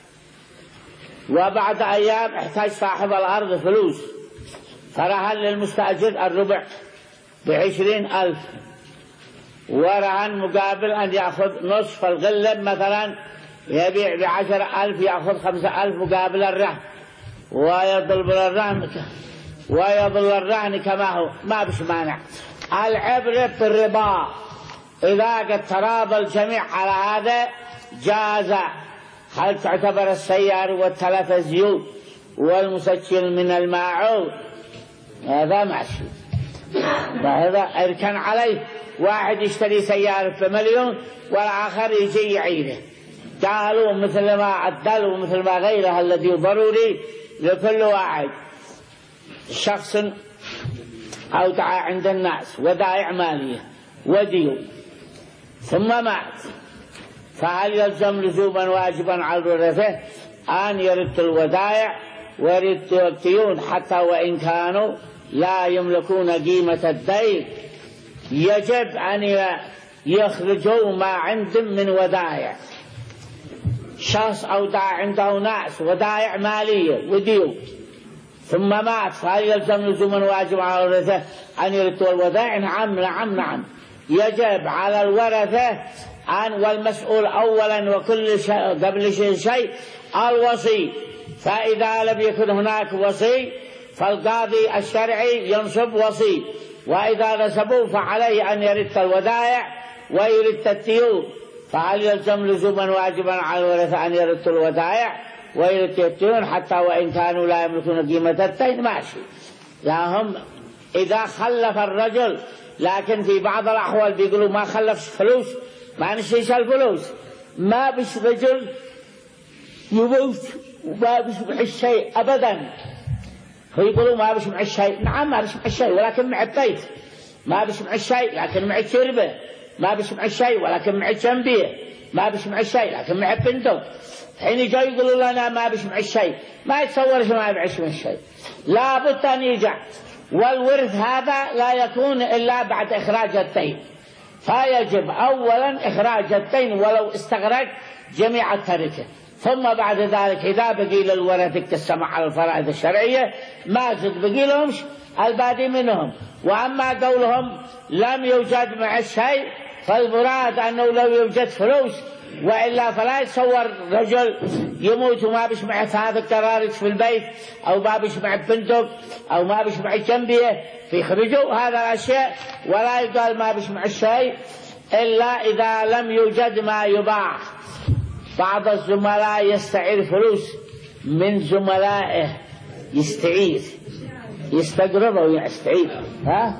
وبعد أيام احتاج صاحب الأرض فلوس فرهن للمستأجر الربع بعشرين ألف ورهن مقابل أن يأخذ نصف الغلب مثلا يبيع بعشر ألف يأخذ خمسة ألف مقابل الرهن ويضل الرهن ويضل الرهن كما هو ما بش مانع. العبرة في الربا إذا قد تراضى الجميع على هذا جاز. هل تعتبر السيارة والثلاثة زيوت والمسجل من الماعون؟ هذا ماشي هذا اركن عليه. واحد يشتري سيارة بمليون والآخر يجي يعيده. قالوا مثل ما عدل ومثل ما غيرها الذي ضروري لكل واحد. شخص أودع عند الناس ودائع مالية وديون ثم مات فهل يلزم لزوما واجبا على الورثة أن يرد الودائع ويرد الديون حتى وإن كانوا لا يملكون قيمة الدين؟ يجب أن يخرجوا ما عندهم من ودائع. شخص أودع عنده ناس ودائع مالية وديون ثم مات، فهل يلزم لزوما واجب على الورثة أن يردوا الودائع؟ نعم نعم نعم، يجب على الورثة أن، والمسؤول أولا وكل شيء قبل شيء الوصي، فإذا لم يكن هناك وصي فالقاضي الشرعي ينصب وصي، وإذا نصبوا فعليه أن يرث الودائع ويرث الديون. فهل يلزم لزوما واجبا على الورثة أن يرثوا الودائع ويرث الديون حتى وإن كانوا لا يملكون قيمة الدين؟ ماشي. لا، هم إذا خلف الرجل، لكن في بعض الأحوال بيقولوا ما خلفش فلوس، ما نشيش الفلوس، ما بش رجل يموت وما بيسمع الشيء أبدا، فيقولوا ما بيسمع الشيء. نعم ما بيسمع الشيء ولكن مع البيت، ما بيسمع الشيء لكن مع الشربة، ما بيسمع الشيء ولكن مع الجنبية، ما بيسمع الشيء لكن مع البندق. حين جاي يقولوا لنا ما بيسمع الشيء، ما يتصورش ما بيسمع الشيء، لا بد أن يجع. والورث هذا لا يكون إلا بعد إخراج الدين، فيجب أولا إخراج الدين ولو استغرق جميع التركة، ثم بعد ذلك إذا بقي للورثة السمع على الفرائض الشرعية ما زد بقي لهمش البادي منهم. وأما قولهم لم يوجد مع الشيء، فالمراد أنه لو يوجد فلوس، وإلا فلا يتصور رجل يموت وما بيش معه هذا الكرارج في البيت، أو ما بيش معه بندق، أو ما بيش معه جنبيه، فيخرجوا هذا الأشياء، ولا يقال ما بيش معه الشيء إلا إذا لم يوجد ما يباع. بعض الزملاء يستعير فلوس من زملائه، يستعير يستقرض أو يستعير، ها؟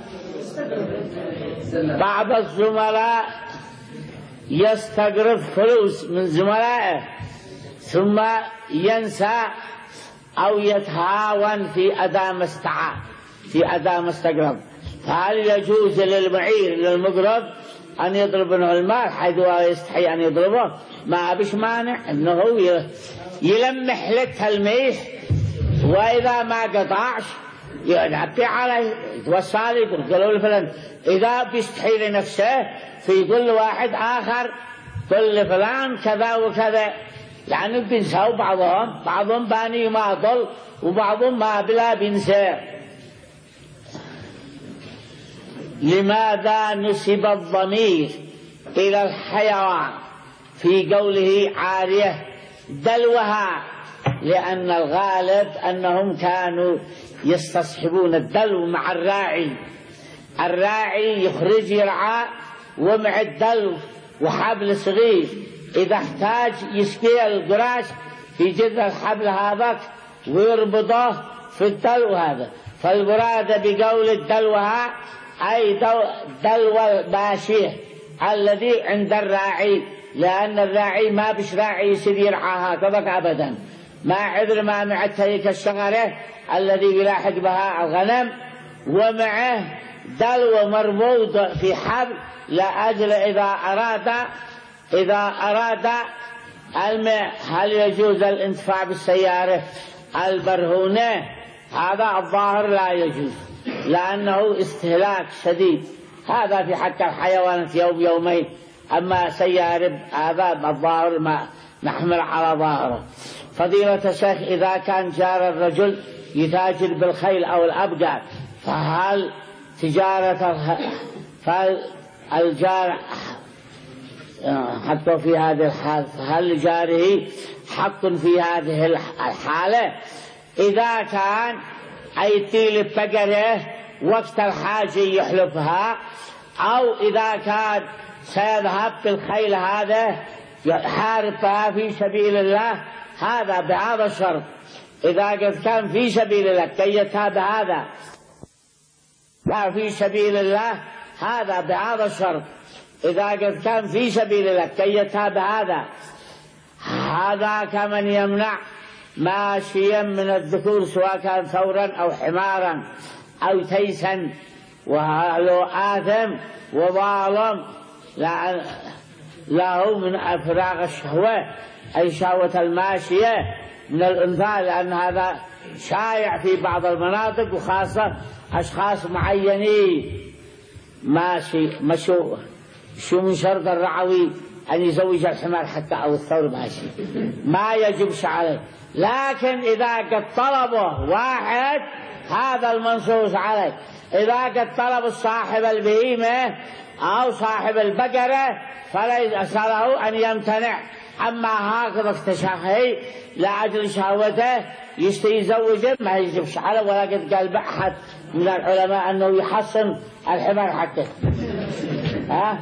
بعض الزملاء يستقرض فلوس من زملائه ثم ينسى أو يتهاون في أداء ما استعار، في أداء ما استقرض. فهل يجوز للمعير للمقرض أن يضرب منه المال حيث يستحي أن يضربه؟ ما بش مانع أنه يلمح للتلميح، وإذا ما قطعش يعبي عليه، يتوصل يقول قالوا لفلان إذا بيستحي لنفسه فيقول واحد آخر قل لفلان كذا وكذا، يعني بينسوا بعضهم، بعضهم باني ما ضل وبعضهم ما بلا بينسى. لماذا نسب الضمير إلى الحيوان في قوله عارية دلوها؟ لأن الغالب أنهم كانوا يستصحبون الدلو مع الراعي، الراعي يخرج يرعى ومع الدلو وحبل صغير، إذا احتاج يسقي القراش في جذع الحبل هذاك ويربطه في الدلو هذا. فالمراد بقول الدلوها أي دلو الماشيه الذي عند الراعي، لأن الراعي ما بش راعي يصير يرعاها كذاك أبدا، ما عذر ما مع تلك الشغرة الذي يلاحق بها الغنم، ومعه دلو مربوط في حبل لأجل إذا أراد إذا أراد الماء. هل يجوز الانتفاع بالسيارة البرهونة؟ هذا الظاهر لا يجوز، لأنه استهلاك شديد، هذا في حق الحيوانات يوم يومين، أما سيارة هذا الظاهر ما نحمل على ظاهره. فضيلة الشيخ، إذا كان جار الرجل يتاجر بالخيل أو الأبقار، فهل تجارة فالجار حتى في هذه الحالة هل لجاره حق في هذه الحالة؟ إذا كان أيتي لبقره وقت الحاجة يحلفها، أو إذا كان سيذهب بالخيل هذا يحاربها في سبيل الله، هذا بهذا الشرط. إذا قد كان في سبيل الله كيتها بهذا لا في سبيل الله، هذا بهذا الشرط. إذا قد كان في سبيل الله كيتها بهذا، هذا كمن يمنع ماشيا من الذكور سواء كان ثورا أو حمارا أو تيسا، وهو آثم وظالم له من أفراغ الشهوة، أي شهوة الماشية من الأنثى، لأن هذا شائع في بعض المناطق وخاصة أشخاص معينين. ماشي مشو شو من شرط الرعوي أن يزوج الحمار حتى أو الثور ماشي ما يجبش عليه. لكن إذا قد طلبه واحد هذا المنصوص عليه، إذا قد طلب صاحب البهيمة أو صاحب البقرة فليس له أن يمتنع، أما هكذا اكتشفه لأجل شهوته يزوجه ما يجبش عليه. ولا قد قال بأحد من العلماء أنه يحصن الحمار حقه. ها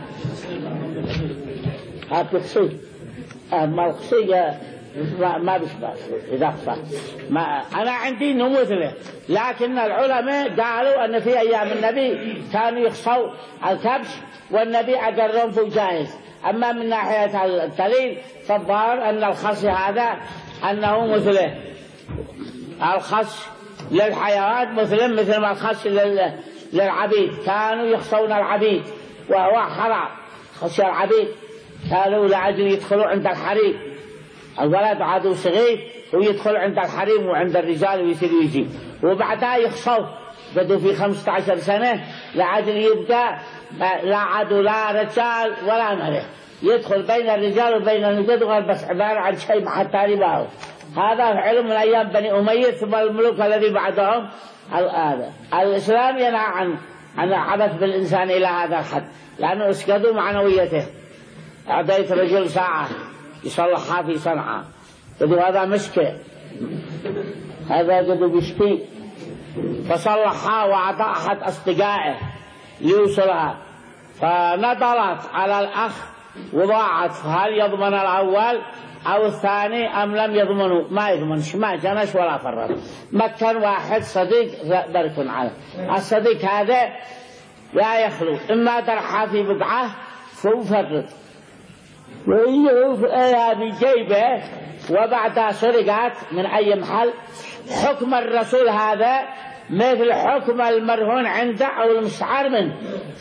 ها بتصير ما القصية ما, ما بيشبه إذا قصر ما أنا عندي إنه مثله. لكن العلماء قالوا أن في أيام النبي كانوا يخصوا الكبش والنبي أقرهم في جائز. أما من ناحية الدليل فالظاهر أن الخص هذا أنه مثله الخص للحيوان مثل مثل ما الخص للعبيد. كانوا يخصون العبيد وهو حرام خصي العبيد، كانوا لعجل يدخلوا عند الحريم، الولد عدو صغير ويدخل عند الحريم وعند الرجال ويصير يجيب، وبعدها يخصوا بدو في خمسة عشر سنة لعجل يبقى لا عدو لا رجال ولا مرح، يدخل بين الرجال وبين النساء بس عبارة عن شيء حتى رباه. هذا علم من أيام بني أمية ثم الملوك الذي بعدهم. هذا الإسلام ينهى عن عن العبث بالإنسان إلى هذا الحد، لأنه اسقطوا معنويته. أعطيت رجل ساعة يصلحها في صنعاء، قالوا هذا مشكل، هذا قالوا بيشكي، فصلحها وأعطى أحد أصدقائه ليوصلها، فنظرت على الأخ وضاعت، هل يضمن الأول أو الثاني أم لم يضمنوا؟ ما يضمنش، ما جنش ولا فرط. مكن واحد صديق بركن عليه، الصديق هذا لا يخلو، إما ترحى في بضعة فمفرط ويجب إلى بجيبه وبعدها سرقات من أي محل. حكم الرسول هذا مثل حكم المرهون عنده أو المستعار منه،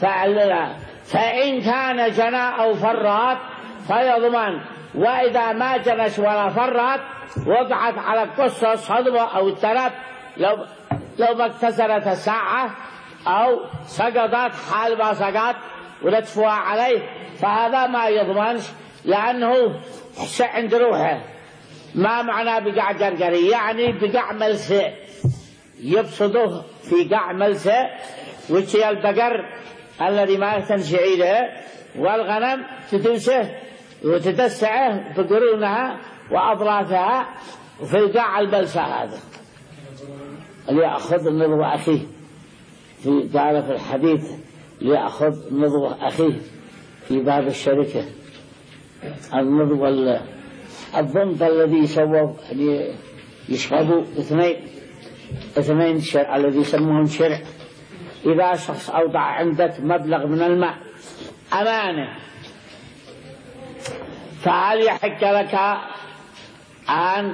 فإن كان جنى أو فرط فيضمن، وإذا ما جنش ولا فرط وقعت على قصة صدمة أو التلف، لو لو ما اكتسرت الساعة أو سقطت حال ما سقط ولتفوها عليه فهذا ما يضمنش، لأنه عند روحه. ما معنى بقع جرجري؟ يعني بقع ملساء يبصده في قع ملساء، وشي البقر الذي ما تنشعي له والغنم تدوسه وتدسعه بقرونها وأضرافها في القاع الملساء هذا ليأخذ نضو أخيه. في قال في الحديث ليأخذ نضو أخيه في باب الشركة، النضو الضمط الذي سووا يشربوا اثنين اثنين شرع الذي يسموهم شرع. إذا شخص أوضع عندك مبلغ من الماء أمانة، فهل يحق لك أن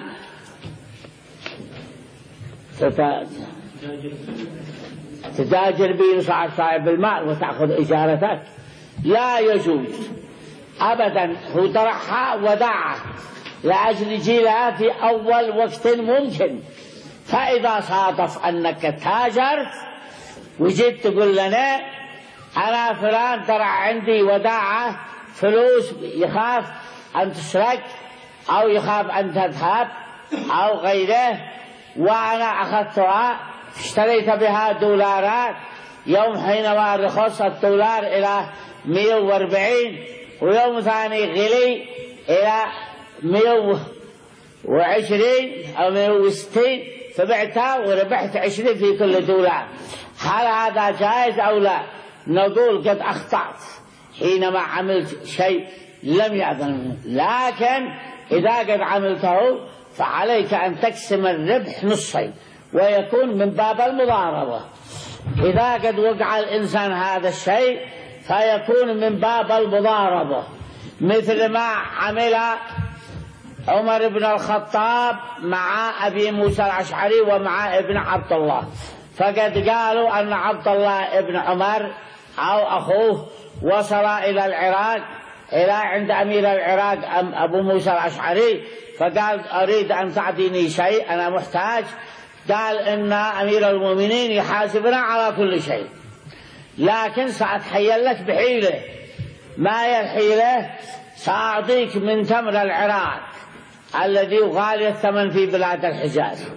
تتاجر به صاحب الماء وتأخذ إجارتك؟ لا يجوز أبدا. هو طرحها وداعة لأجل جيلها في أول وقت ممكن، فإذا صادف أنك تاجرت وجيت تقول لنا أنا فلان ترى عندي وداعة فلوس يخاف أن تسرق أو يخاف أن تذهب أو غيره، وأنا أخذتها اشتريت بها دولارات، يوم حينما رخص الدولار إلى مئة وأربعين ويوم ثاني غلي إلى مئة وعشرين أو مئة وستين فبعتها وربحت عشرين في كل دولار، هل هذا جائز أو لا؟ نقول قد أخطأت حينما عملت شيء لم يأذن، لكن إذا قد عملته فعليك أن تقسم الربح نصين ويكون من باب المضاربة. إذا قد وقع الإنسان هذا الشيء فيكون من باب المضاربة، مثل ما عمل عمر بن الخطاب مع أبي موسى الأشعري ومع ابن عبد الله. فقد قالوا أن عبد الله ابن عمر أو أخوه وصل إلى العراق إلى عند أمير العراق أبو موسى الأشعري، فقال أريد أن تعطيني شيء أنا محتاج. قال إن أمير المؤمنين يحاسبنا على كل شيء، لكن سأتحيل لك بحيلة. ما هي الحيلة؟ سأعطيك من تمر العراق الذي غالي الثمن في بلاد الحجاز،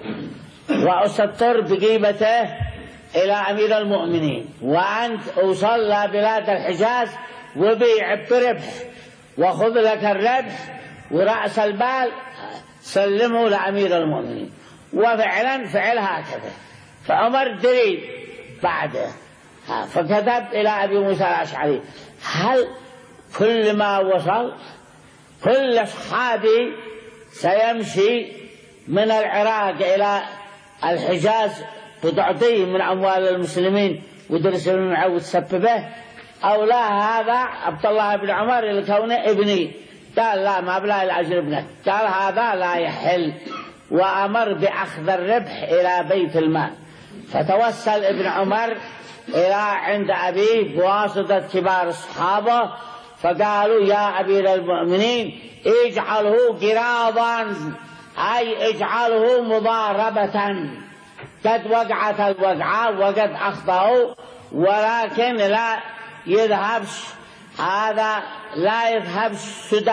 وأسطر بقيمته إلى أمير المؤمنين، وأنت أوصل لبلاد الحجاز وبيع بربح، وخذ لك الربح ورأس البال سلمه لأمير المؤمنين. وفعلا فعل هكذا. فعمر دري بعده، فكتب إلى أبي موسى الأشعري: هل كل ما وصل كل صحابي سيمشي من العراق إلى الحجاز وتعطيه من أموال المسلمين ودرسهم معه وتسببه، أو لا هذا عبد الله بن عمر لكونه ابني؟ قال: لا، ما بلا الأجر ابنك. قال: هذا لا يحل، وأمر بأخذ الربح إلى بيت المال. فتوسل ابن عمر إلى عند أبيه بواسطة كبار الصحابة، فقالوا: يا أمير المؤمنين، اجعله قراضا، أي اجعله مضاربة، قد وقعت الوقعة وقد أخطأوا، ولكن لا يذهبش هذا لا يذهبش سدى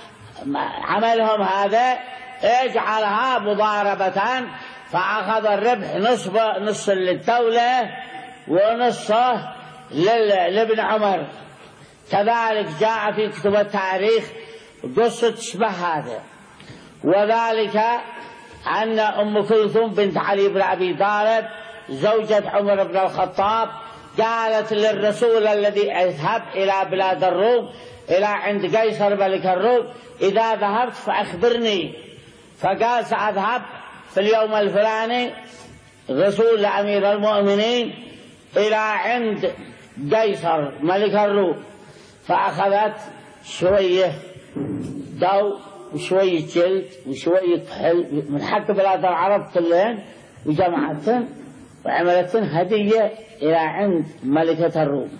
عملهم هذا، اجعلها مضاربة. فأخذ الربح نصف نص للدولة ونصه لابن عمر. كذلك جاء في كتب التاريخ قصة تشبه هذا، وذلك أن أم كلثوم بنت علي بن أبي طالب زوجة عمر بن الخطاب قالت للرسول الذي اذهب إلى بلاد الروم إلى عند قيصر ملك الروم: إذا ذهبت فأخبرني. فقال: سأذهب في اليوم الفلاني رسول أمير المؤمنين إلى عند قيصر ملك الروم. فأخذت شوية دو وشوية جلد وشوية كحل من حق بلاد العرب كلهن، وجمعتهن وعملتهن هدية إلى عند ملكة الروم.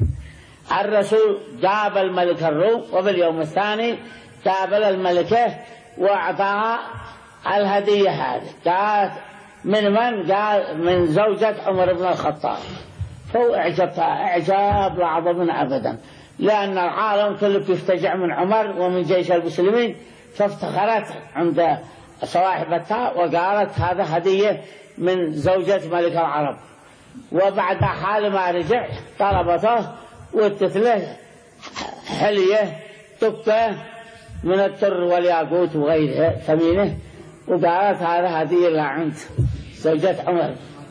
الرسول قابل ملك الروم، وباليوم الثاني قابل الملكة وأعطاها الهدية هذه. قالت: من من؟ قال: من زوجة عمر بن الخطاب. فهو اعجبها إعجاب لا عظم أبدا، لأن العالم كله بيفتجع من عمر ومن جيش المسلمين، فافتخرت عند صواحبتها وقالت: هذا هدية من زوجة ملك العرب. وبعد حال ما رجع طلبته وادت له حلية تكة من التر والياقوت وغيرها ثمينة، وقالت: هذا هدية لعند زوجة عمر.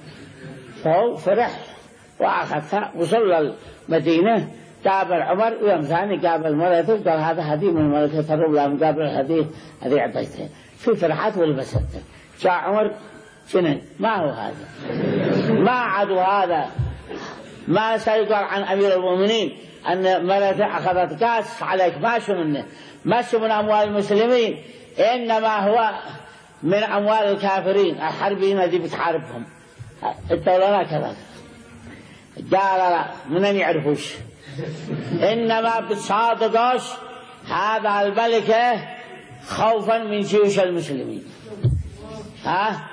فهو فرح وأخذتها. وصل المدينة قابل عمر، ويوم ثاني قابل مرته، قال: هذا هدية من ملكة الروم، لا مقابل الهدية هذه أعطيتها. في فرحات ولبستها. جاء عمر جنن: ما هو هذا؟ ما عدو هذا؟ ما سيقال عن أمير المؤمنين أن مرته أخذت كاس عليك؟ ماشي منه، ماشي من أموال المسلمين، إنما هو من أموال الكافرين الحربيين الذي بتحاربهم. الدولة كذا. قال: لا، منين يعرفوش؟ إنما بتصادقوش هذا الملكة خوفا من جيوش المسلمين، ها؟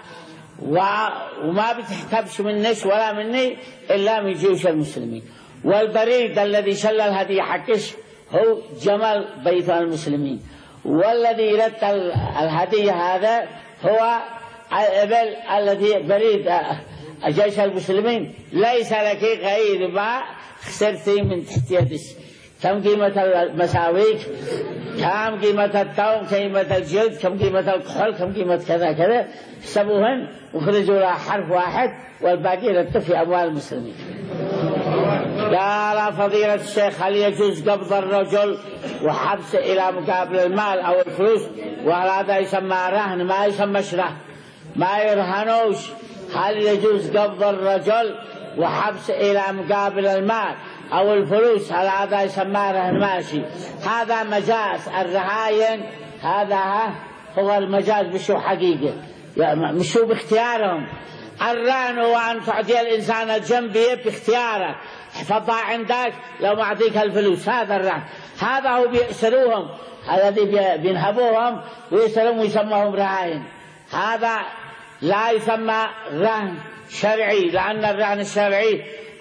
وما بتحتبش منش ولا مني إلا من جيوش المسلمين. والبريد الذي شل الهدية حقش هو جمل بيت المسلمين، والذي رد الهدية هذا هو الإبل الذي بريد جيش المسلمين. ليس لك غير ما خسرتي من تحت يدك. كم قيمة المساويك، كم قيمة الثوم، قيمة الجلد، كم قيمة الكحول، كم قيمة كذا كذا، حسبوهن وخرجوا لها حرف واحد، والباقي رد في أموال المسلمين. قال فضيلة الشيخ: هل يجوز قبض الرجل وحبسه إلى مقابل المال أو الفلوس؟ وهذا يسمى رهن، ما يسمى شره، ما يرهنوش. هل يجوز قبض الرجل وحبسه إلى مقابل المال أو الفلوس؟ هذا يسمى رهن ماشي. هذا مجاز. الرهاين هذا هو المجاز، مش حقيقة، مش باختيارهم. الرهن هو أن تعطي الإنسان الجنبية باختيارك، حفظها عندك لو ما أعطيك الفلوس، هذا الرهن. هذا هو بيأسروهم، الذي بينهبوهم ويسرهم ويسموهم رهاين. هذا لا يسمى رهن شرعي، لأن الرهن الشرعي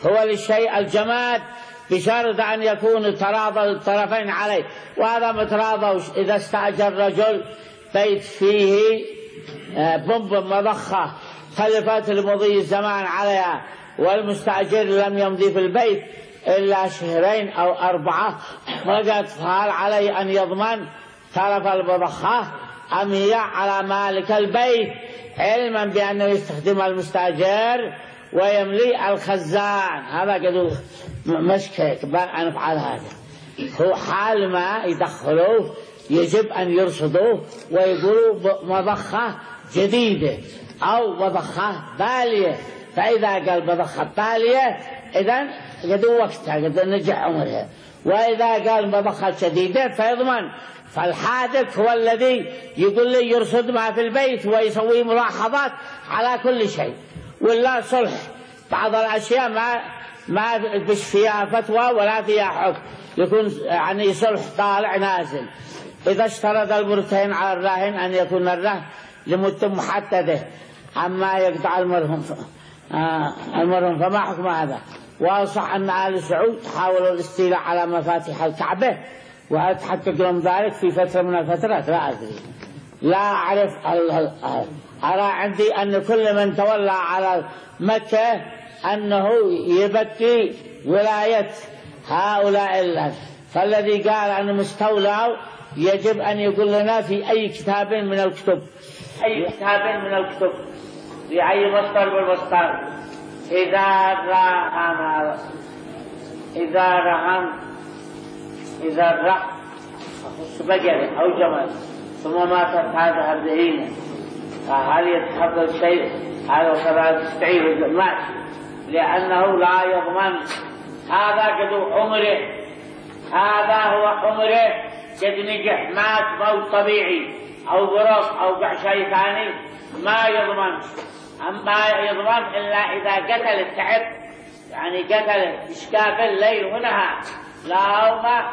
هو للشيء الجماد بشرط أن يكون تراضى الطرفين عليه. وهذا متراضى إذا استأجر رجل بيت فيه بومب مضخة خلفت لمضي الزمان عليها والمستأجر لم يمضي في البيت إلا شهرين أو أربعة، وقد فهل عليه أن يضمن ترف المضخة أم هي على مالك البيت، علما بأنه يستخدم المستأجر ويملي الخزان؟ هذا قد مشكك بل أن نفعل هذا. هو حال ما يدخلوه يجب أن يرصدوه ويقولوا مضخة جديدة أو مضخة بالية، فإذا قال مضخة بالية إذن قد وقتها قد نجح عمرها، وإذا قال مضخة جديدة فيضمن. فالحادث هو الذي يقول لي يرصد ما في البيت ويسوي ملاحظات على كل شيء، ولا صلح بعض الأشياء ما ما بش فيها فتوى ولا فيها حكم، يكون يعني صلح طالع نازل. إذا اشترط المرتهن على الراهن أن يكون الرهن لمدة محددة عما يقطع المرهون آه المرهون فما حكم هذا؟ وصح أن آل سعود حاولوا الاستيلاء على مفاتيح الكعبة، وهل تحقق لهم ذلك في فترة من الفترات؟ لا أدري، لا أعرف. أرى عندي أن كل من تولى على مكة أنه يبكي ولاية هؤلاء الله، فالذي قال أنه مستولى يجب أن يقول لنا في أي كتاب من الكتب، أي كتاب من الكتب في أي مصدر بالمصدر. إذا رهن إذا رهن إذا رهن أخص بقرة أو جمل ثم ماتت هذا البهيمة، فهل يتحمل شيء؟ هذا صلاة تستعيد مات، لأنه لا يضمن. هذا قد عمره، هذا هو عمره قد نجح مات موت طبيعي أو برص أو شيء ثاني ما يضمن. أما يضمن إلا إذا قتل التعب، يعني قتل إشكاف الليل ونهار لا ما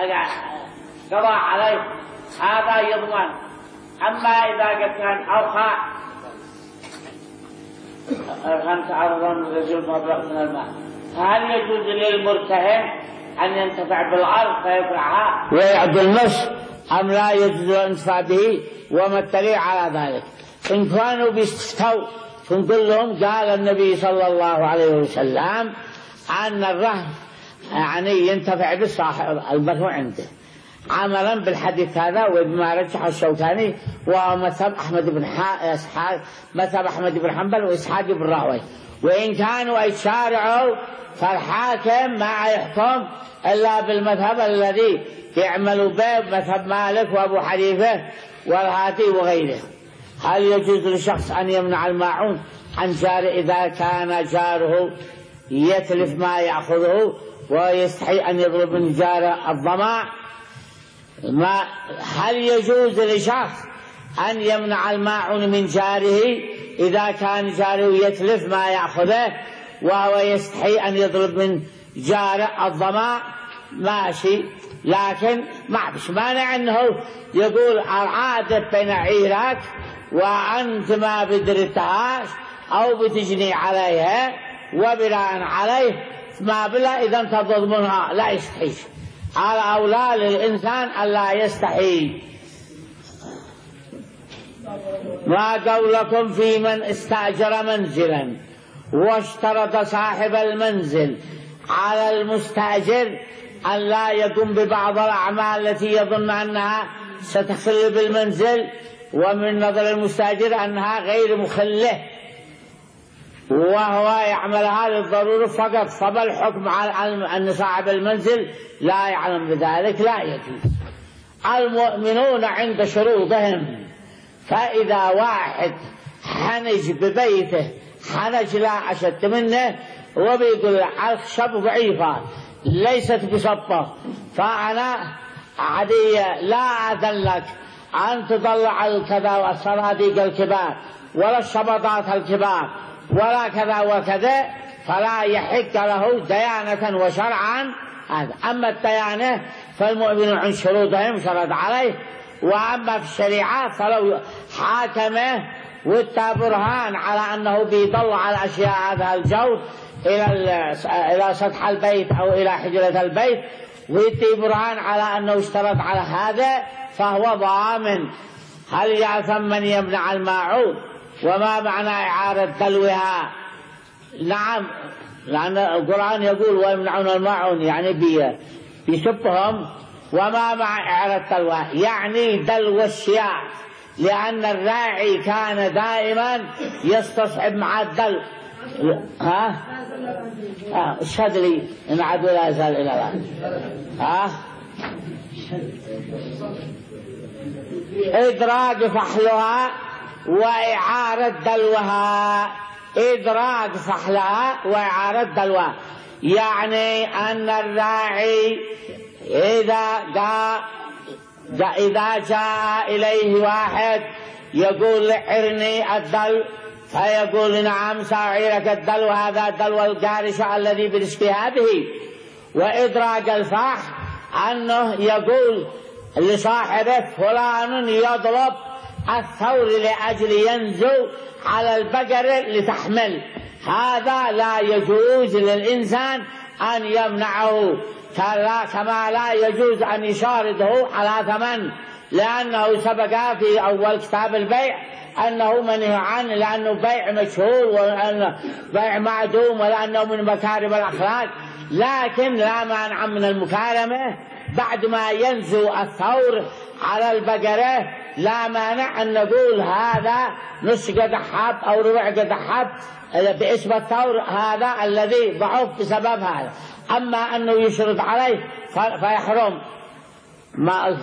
قضى عليه، هذا يضمن. أما إذا قتل أو خاء أرهن تعرضا رجل مبلغ من الماء، فهل يجوز للمرتهن أن ينتفع بالأرض فيبرعها ويعد النصف أم لا يجوز الانتفاع به؟ وما الدليل على ذلك؟ إن كانوا بيستفتوا فنقول لهم قال النبي صلى الله عليه وسلم أن الرهن يعني ينتفع بالصاحب المرهون عنده، عملا بالحديث هذا وبما رجح الشوكاني ومذهب أحمد بن إسحاق مذهب أحمد بن حنبل وإسحاق بن راهويه. وإن كانوا يشارعوا فالحاكم ما يحكم إلا بالمذهب الذي يعمل به مذهب مالك وأبو حنيفة والهادي وغيره. هل يجوز لشخص أن يمنع الماعون عن جاره إذا كان جاره يتلف ما يأخذه ويستحي أن يضرب من جاره الظمأ؟ ما هل يجوز لشخص أن يمنع الماعون من جاره إذا كان جاره يتلف ما يأخذه وهو يستحي أن يضرب من جاره الظمأ؟ ماشي، لكن ما بش مانع أنه يقول العادة بين عيرك وأنت ما بدرتهاش أو بتجني عليها وبناء عليه ما بلا إذا أنت تضمنها لا يستحيش. على أولى للإنسان ألا يستحي. ما قولكم في من استأجر منزلا واشترط صاحب المنزل على المستأجر أن لا يقوم ببعض الأعمال التي يظن أنها ستخل بالمنزل، ومن نظر المستأجر أنها غير مخلة وهو يعملها للضرورة فقط، فبالحكم على أن صاحب المنزل لا يعلم بذلك لا يجوز. المؤمنون عند شروطهم، فإذا واحد حنج ببيته حنج لا أشد منه وبيقول الخشب ضعيفة ليست بسطة فأنا عادية لا أذن لك أن تطلع الكذا والصناديق الكبار ولا الشبطات الكبار ولا كذا وكذا، فلا يحق له ديانة وشرعا هذا. أما الديانة فالمؤمن عن شروطهم شرط عليه، وأما في الشريعة فلو حاكمه واتى برهان على أنه بيطلع الأشياء هذا الجو إلى إلى سطح البيت أو إلى حجرة البيت ويدي برهان على أنه اشترط على هذا فهو ضامن. هل يأثم من يمنع الماعون؟ وما معنى إعارة دلوها؟ نعم، لأن القرآن يقول ويمنعون الماعون يعني بيسبهم. وما مع إعارة دلوها؟ يعني دلو الشياء، لأن الراعي كان دائما يستصحب مع الدلو. ها ها اشهد لي إن عدو لا يزال إلى الآن. ها إدراج فحلها وإعارة دلوها. إدراج فحلها وإعارة دلوها يعني أن الراعي إذا جاء إذا جاء إليه واحد يقول لعرني الدلو فيقول نعم سأعيرك الدلو، هذا دلو القارش الذي برزقها به. وإدراج الفحل أنه يقول لصاحبه فلان يضرب الثور لأجل ينزو على البقر لتحمل، هذا لا يجوز للإنسان أن يمنعه، كما لا يجوز أن يشارده على ثمن، لأنه سبق في أول كتاب البيع أنه منهي عنه، لأنه بيع مشهور وأنه بيع معدوم ولأنه من مكارم الأخلاق. لكن لا مانع من المكارمة بعد ما ينزو الثور على البقرة، لا مانع أن نقول هذا نص قدحاب أو ربع قدحاب باسم الثور هذا الذي ضعف بسبب هذا. أما أنه يشرط عليه فيحرم. ما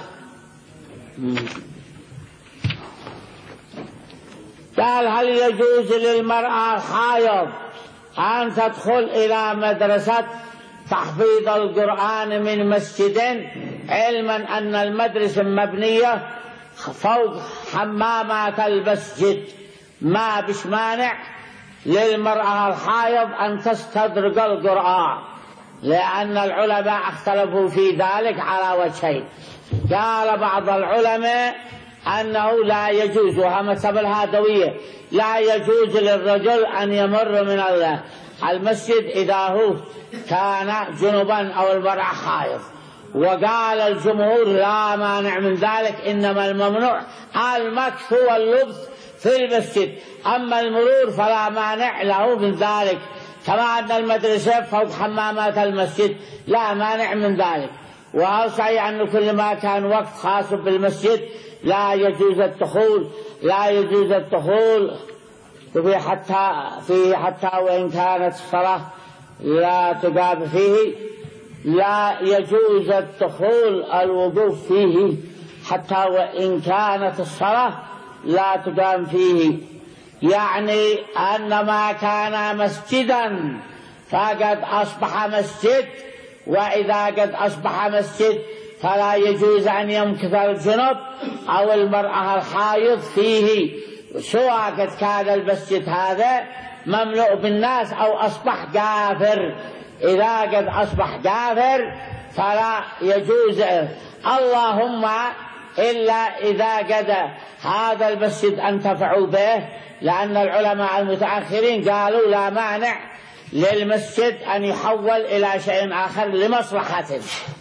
قال هل يجوز للمرأة الحائض أن تدخل إلى مدرسة تحفيظ القرآن من مسجد، علما أن المدرسة مبنية فوق حمامات المسجد؟ ما بش مانع للمرأة الحائض أن تستدرج القرآن، لأن العلماء اختلفوا في ذلك على وجهين. قال بعض العلماء أنه لا يجوز، وها مذهب الهادوية، لا يجوز للرجل أن يمر من المسجد إذا هو كان جنبا أو المرأة حائض. وقال الجمهور لا مانع من ذلك، إنما الممنوع المكث واللبث في المسجد، أما المرور فلا مانع له من ذلك، كما أن المدرسة فوق حمامات المسجد لا مانع من ذلك. وأوصي أن كل ما كان وقت خاص بالمسجد لا يجوز الدخول، لا يجوز الدخول فيه حتى فيه حتى وإن كانت الصلاة لا تقام فيه، لا يجوز الدخول الوقوف فيه حتى وإن كانت الصلاة لا تقام فيه، يعني أن ما كان مسجدا فقد أصبح مسجد، وإذا قد أصبح مسجد فلا يجوز أن يمكث الجنب أو المرأة الحائض فيه، سواء قد كان المسجد هذا مملوء بالناس أو أصبح قافر. إذا قد أصبح قافر فلا يجوز، اللهم إلا إذا قد هذا المسجد انتفعوا به، لأن العلماء المتأخرين قالوا لا مانع للمسجد أن يحول إلى شيء آخر لمصلحته،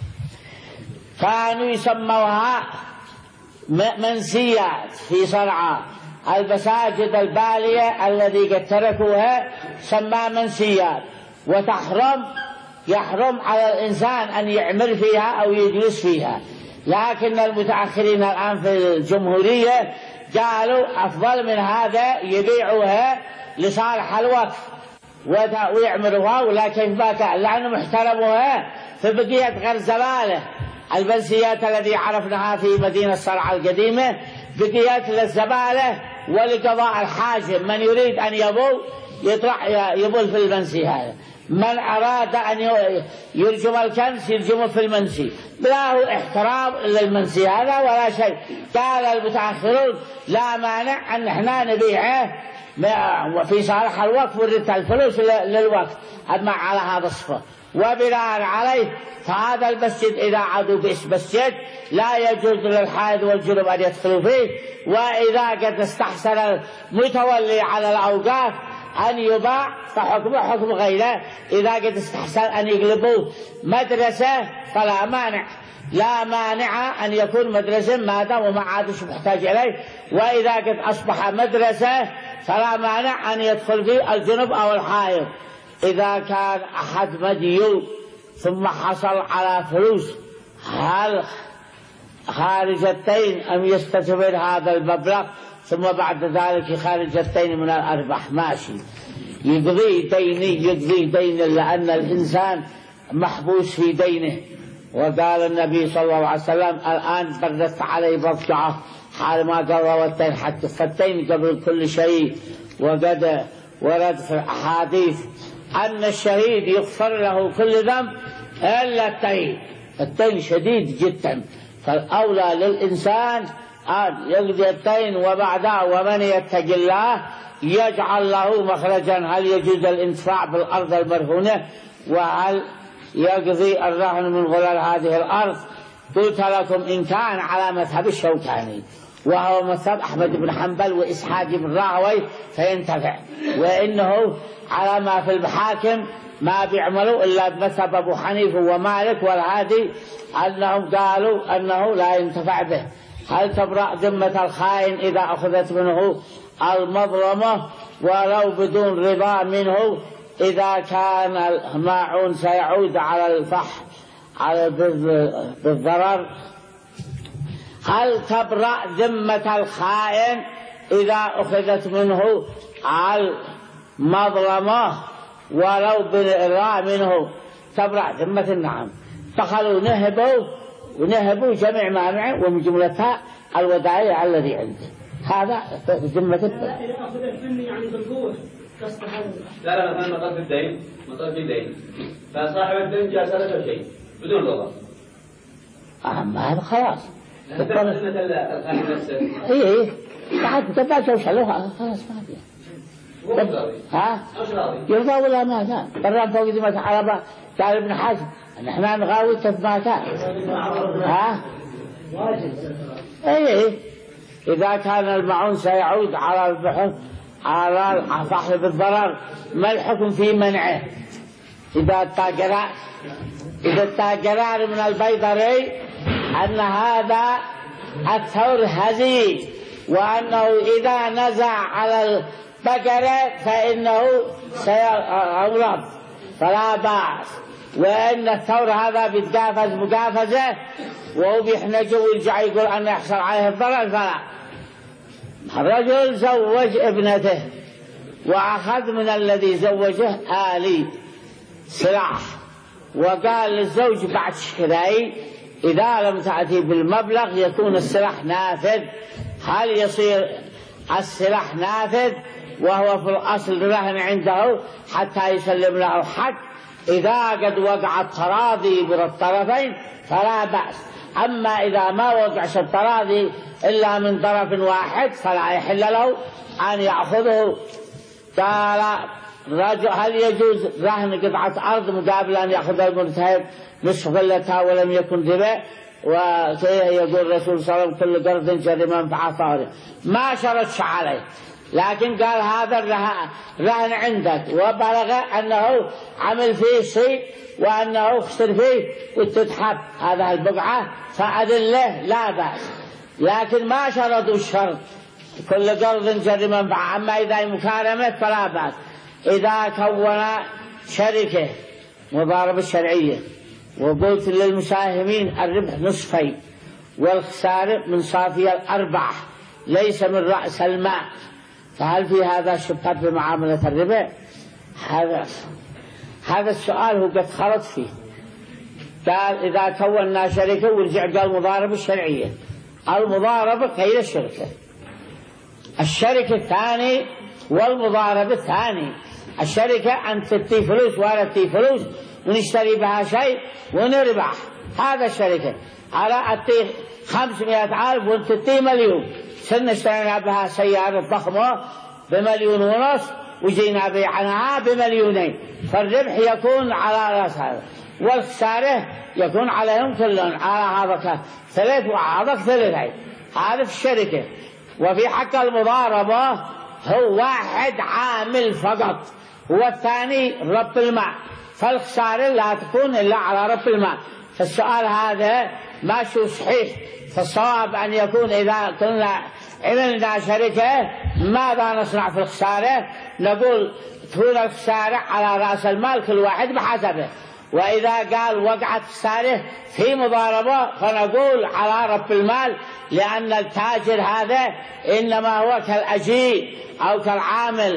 كانوا يسموها منسيات في صنعاء، المساجد البالية الذي قد تركوها سمى منسيات، وتحرم يحرم على الإنسان أن يعمل فيها أو يجلس فيها. لكن المتأخرين الآن في الجمهورية قالوا أفضل من هذا يبيعوها لصالح الوقف ويعملوها، ولكن باكا لأنهم احترموها فبقيت غير زبالة. البنسيات الذي عرفناها في مدينة صنعاء القديمة بقيت للزبالة ولقضاء الحاجة، من يريد أن يبول يطلع يبول في المنسي هذا، من أراد أن يرجم الكنس يرجمه في المنسي، لا احترام للمنسي هذا ولا شيء. قال المتأخرون لا مانع أن احنا نبيعه وفي صالح الوقف ورث الفلوس للوقف، أما على هذا الصفة. وبناء عليه فهذا المسجد إذا عادوا باسم مسجد لا يجوز للحائض والجنوب أن يدخلوا فيه. وإذا قد استحسن المتولي على الأوقاف أن يباع فحكمه حكم غيره. إذا قد استحسن أن يقلبوه مدرسة فلا مانع، لا مانع أن يكون مدرسة ما دام وما عادش محتاج إليه. وإذا قد أصبح مدرسة فلا مانع أن يدخل فيه الجنب أو الحائض. إذا كان أحد مديون ثم حصل على فلوس، هل خارج الدين أم يستثمر هذا المبلغ ثم بعد ذلك خارج الدين من الأرباح؟ ماشي، يقضي دينه يقضي دينه، لأن الإنسان محبوس في دينه. وقال النبي صلى الله عليه وسلم الآن بردت علي برجعه حال ما قضى الدين حتى فالدين قبل كل شيء. وقد ورد في الأحاديث أن الشهيد يغفر له كل ذنب إلا الدين. الدين شديد جدا، فالأولى للإنسان أن يقضي الدين وبعده ومن يتق الله يجعل له مخرجا. هل يجوز الانتفاع بالأرض المرهونة؟ وهل يقضي الرهن من غلال هذه الأرض؟ قلت لكم إن كان على مذهب الشوكاني وهو مذهب أحمد بن حنبل وإسحاق بن راهويه فينتفع، وإنه على ما في المحاكم ما بيعملوا إلا بمذهب أبو حنيفة ومالك والهادي أنهم قالوا أنه لا ينتفع به. هل تبرأ ذمة الخائن إذا أخذت منه المظلمة ولو بدون رضا منه إذا كان الماعون سيعود على الفح على بالضرر؟ هل تبرأ ذمة الخائن إذا أخذت منه المظلمة ولو بالرضا منه؟ تبرأ ذمة. نعم، دخلوا نهبوا ونهبوا جميع ما معه ومن جملتها الودائع الذي عنده، هذا ذمة الدين. لا لا مثلا مطلب الدين مطلب الدين فصاحب الدين جاء سلفه شيء بدون رضا، أهم هذا خلاص. هذا ذمة الخائن نفسه. إيه إيه بعد تبى شو شلوها خلاص ما فيها. ها؟ يرضى ولا ما كان؟ برا فوق ذمة عربة قال ابن حزم نحن نغاوي ما كان. ها؟ إيه إيه إذا كان المعون سيعود على البحر على صاحب الضرر ما الحكم في منعه؟ إذا التاجر إذا التاجر من البيضري أن هذا الثور هزيل وأنه إذا نزع على البقرة فإنه سيغرب فلا بأس، وأن الثور هذا بيتقافز مقافزة وهو بيحنجه ويرجع يقول أن يحصل عليه الضرر فلا. الرجل زوج ابنته وأخذ من الذي زوجه آلي سلاح وقال للزوج بعد شهرين إذا لم تأتي بالمبلغ يكون السلاح نافذ. هل يصير السلاح نافذ وهو في الأصل رهن عنده حتى يسلم له حق؟ إذا قد وقع التراضي من الطرفين فلا بأس، أما إذا ما وقعش التراضي إلا من طرف واحد فلا يحل له أن يأخذه. قال رجل هل يجوز رهن قطعة أرض مقابل أن يأخذ المرتهن نصف قلتها ولم يكن ربا؟ ويقول الرسول صلى الله عليه وسلم كل قرض جر منفعة طارئة، ما شرطش عليه، لكن قال هذا الرهن عندك وبلغ أنه عمل فيه شيء وأنه خسر فيه وتتحب هذا البقعة فأذن له لا بأس، لكن ما شرطوا الشرط كل قرض جر منفعة. أما إذا مكارمة فلا بأس. إذا كون شركة مضاربة شرعية وقلت للمساهمين الربح نصفين والخسارة من صافي الأرباح ليس من رأس المال، فهل في هذا شبهة بمعاملة الربا؟ هذا هذا السؤال هو قد خلط فيه. قال إذا كونا شركة ورجع قال مضاربة الشرعية، المضاربة غير الشركة، الشركة الثاني والمضاربة الثاني. الشركة أن تدي فلوس وأنا أدي فلوس ونشتري بها شيء ونربح، هذا الشركة. على أدي خمسمائة ألف وأنت تدي مليون، سنة اشترينا بها سيارة ضخمة بمليون ونص وجينا بيعناها بمليونين، فالربح يكون على رأس هذا والخسارة يكون عليهم كلهم، على هذا ثلاث وهذا ثلاثين. هذا في الشركة. وفي حق المضاربة هو واحد عامل فقط والثاني رب المال، فالخسارة لا تكون إلا على رب المال. فالسؤال هذا ما شو صحيح، فالصواب أن يكون إذا كنا عملنا شركة ماذا نصنع في الخسارة؟ نقول تكون الخسارة على رأس المال كل واحد بحسبه، وإذا قال وقعت خسارة في مضاربة فنقول على رب المال، لأن التاجر هذا إنما هو كالأجير أو كالعامل.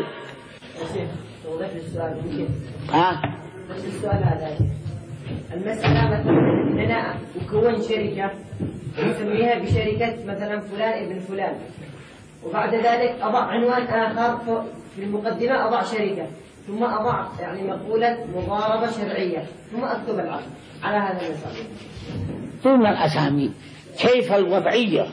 توضح السؤال يمكن. ها؟ بس السؤال هذا المسألة مثلا أنا أكون شركة نسميها بشركة مثلا فلان ابن فلان، وبعد ذلك أضع عنوان آخر في المقدمة، أضع شركة، ثم أضع يعني مقولة مضاربة شرعية، ثم أكتب العقد على هذا النظام. دون الأسامي كيف الوضعية،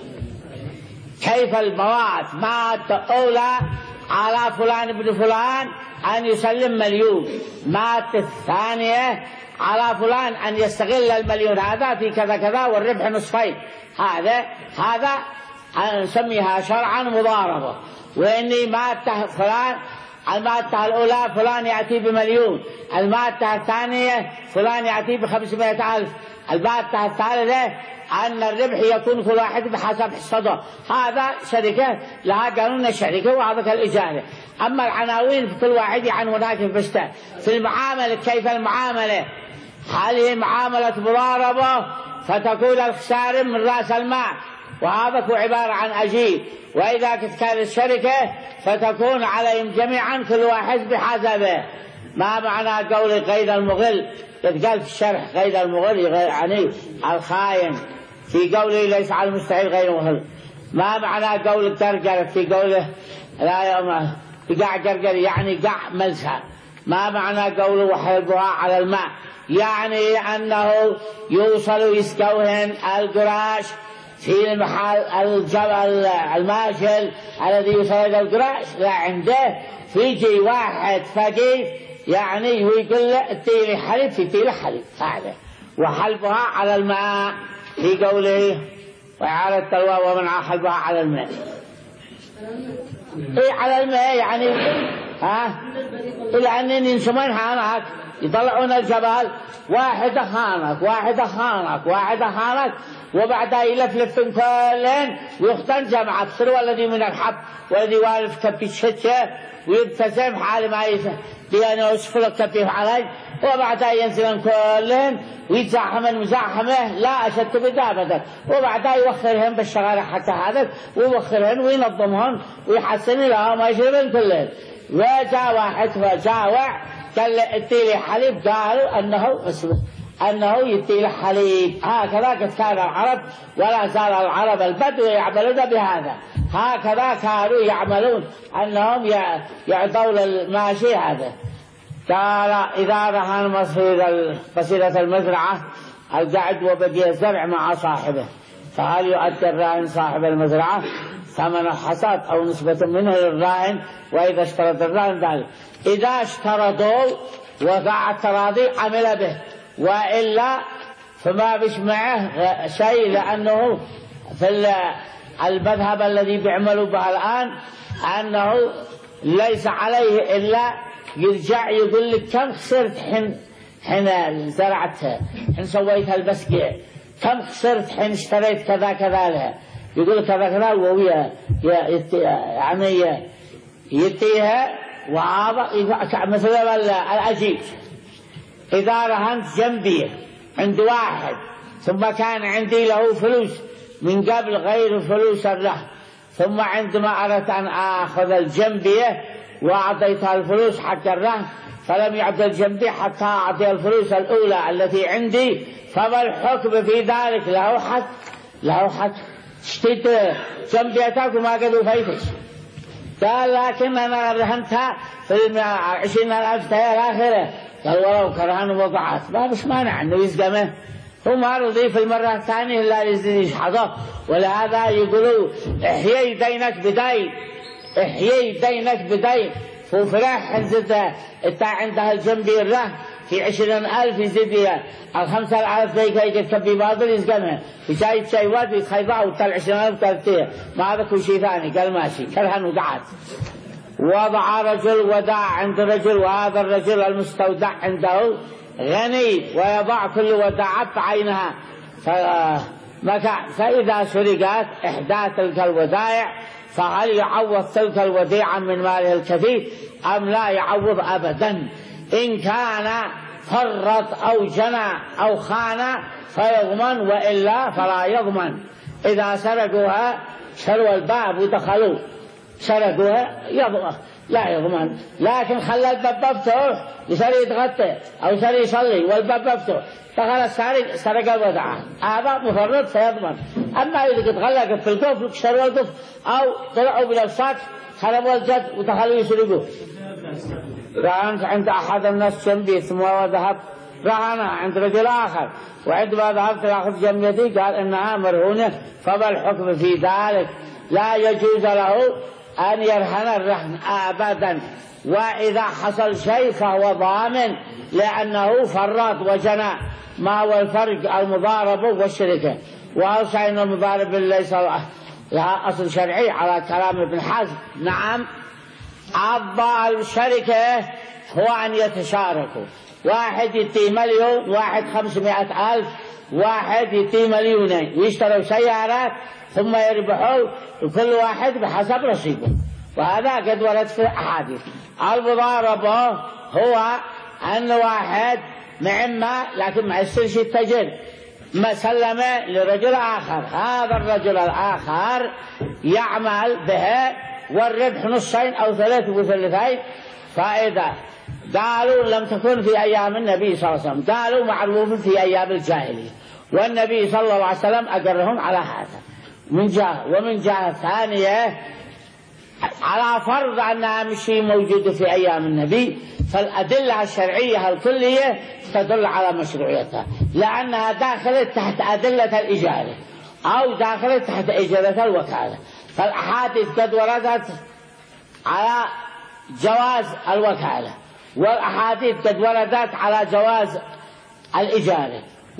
كيف المواد؟ مادة أولى على فلان ابن فلان أن يسلم مليون، مادة الثانية على فلان أن يستغل المليون هذا في كذا كذا والربح نصفين. هذا هذا نسميها شرعا مضاربة. وإني مادة فلان، المادة الأولى فلان يأتي بمليون، المادة الثانية فلان يأتي بخمسمائة ألف، المادة الثالثة أن الربح يكون كل واحد بحسب حصته. هذا شركة لها قانون الشركة وهذا كالإجارة. أما العناوين في كل واحد عنونها كيف بشتى. في المعاملة كيف المعاملة؟ هذه معاملة مضاربة فتكون الخسارة من رأس المال، وهذا هو عبارة عن أجير. وإذا كانت الشركة فتكون عليهم جميعا كل واحد بحسبه. ما معنى قول غير المغل؟ يتقال في الشرح غير المغل يعني الخاين، في قوله ليس على المستحيل غير مغل. ما معنى قول الجرجر في قوله لا يوم قاع جرجر يعني قاع ملسى؟ ما معنى قوله وحلبها على الماء؟ يعني أنه يوصل يسكوهن القراش في المحل الجبل الماشل الذي يوصل إلى القراش لا عنده، فيجي واحد فقير يعني ويقول له اتيلي حليب في تيلي حليب هذا، وحلبها على الماء في قوله وعلى التلوى ومن حلبها على الماء. ايه على الماء يعني ها إلى أن ينسمون حانك يطلعون الجبل واحدة خانك واحدة خانك واحدة خانك وبعدها يلفلفن كلين ويختن جمعة بصروا الذي من الحب والذي والف كبي شتى ويبتسم حال ما يسه لأنه يسفل كبيه علي، وبعدها ينزلن كلين ويتزاحمن مزاحمه لا أشد بدابة، وبعدها يوخرهن بالشغالة حتى هذا ويوخرهن وينظمهن ويحسن لها ما يشربن كلين. وجاء واحد فجاوع قال اتيلي حليب، قالوا أنه اسمه أنه يتيلي حليب. هكذا قد كان العرب ولا زال العرب البدو يعملون بهذا، هكذا كانوا يعملون أنهم يعطون الماشي هذا. قال إذا رهن بصيرة المزرعة القعد وبقي الزرع مع صاحبه، فهل يؤدي الراهن صاحب المزرعة ثمن الحصاد أو نسبة منه للراهن؟ وإذا اشترط الراهن ذلك، إذا اشترطوا وقع التراضي عمل به، وإلا فما بش معه شيء، لأنه في المذهب الذي بيعملوا به الآن أنه ليس عليه إلا يرجع يقول لك كم خسرت حين حين زرعتها، حين سويتها البسقيع، كم خسرت حين اشتريت كذا كذا لها، يقول كذا كذا وهو يعني يتيها. وهذا مثل الأجيب إذا رهنت جنبي عند واحد ثم كان عندي له فلوس من قبل غير فلوس الرهن، ثم عندما أردت أن أخذ الجنبية وأعطيتها الفلوس حق الرهن فلم يعطي الجنبي حتى أعطي الفلوس الأولى التي عندي، فما الحكم في ذلك؟ له حق له حق اشتيت جنبيتك وما قد وفيتش. قال لكن أنا رهنتها في عشرين ألف تيار آخرة، قال ولو كرهن وقعت ما بس مانع أنه يزقمه، هو ما رضي في المرة الثانية إلا يزيد يشحضه. ولهذا يقولوا احيي دينك بدين، احيي دينك بدين. وفرح حنزد انت عندها الجنبي الرهن في عشرين ألف يزيد الخمسة ألف ذيك يجد كبي باطل يزقمها في شاي شايوات ويتخيضها وطلع عشرين ألف تلتيه، ما هذا كل شيء ثاني. قال ماشي كرهن وقعت. وضع رجل وداع عند رجل، وهذا الرجل المستودع عنده غني، ويضع كل وداعة بعينها، فإذا سرقت إحدى تلك الودائع فهل يعوض تلك الوديعة من ماله الكثير أم لا يعوض أبدا؟ إن كان فرط أو جنى أو خان فيضمن، وإلا فلا يضمن. إذا سرقوها شروا الباب ودخلوا سرقوها يضمن لا يضمن، لكن خلى الباب مفتوح يصير يتغطى أو يصير يصلي والباب مفتوح، دخل السارق سرق الوداعة، هذا مفرط فيضمن. أما إذا تغلقت في القفل شروا القفل أو طلعوا بنفسات خربوا الجد ودخلوا يسرقوه. رهنت عند أحد الناس جنبي ثم وذهب رهنا عند رجل آخر، وعندما ذهبت لأخذ جنبيتي قال إنها مرهونة، فما الحكم في ذلك؟ لا يجوز له أن يرهن الرهن أبدا، وإذا حصل شيء فهو ضامن لأنه فرط وجنى. ما هو الفرق؟ المضاربة والشركة. وأوسع أن المضاربة ليس لها أصل شرعي على كلام ابن حزم. نعم، أضاء الشركة هو أن يتشاركوا، واحد يتي مليون، واحد خمسمائة ألف، واحد يتي مليونين، ويشتروا سيارات ثم يربحوا كل واحد بحسب نصيبه، وهذا قد ورد في أحاديث. المضاربة هو أن واحد معما لكن ما يصيرش التجر، ما سلم لرجل آخر، هذا الرجل الآخر يعمل به والربح نصين أو ثلاث وثلثين. فإذا قالوا لم تكن في أيام النبي صلى الله عليه وسلم، قالوا معروف في أيام الجاهلية، والنبي صلى الله عليه وسلم أقرهم على هذا من جهة. ومن جهة ثانية على فرض أنها مش موجودة في أيام النبي، فالأدلة الشرعية الكلية تدل على مشروعيتها، لأنها داخلة تحت أدلة الإجارة أو داخلة تحت إجارة الوكالة. فالأحاديث قد وردت على جواز الوكالة، والأحاديث قد وردت على جواز الإجارة،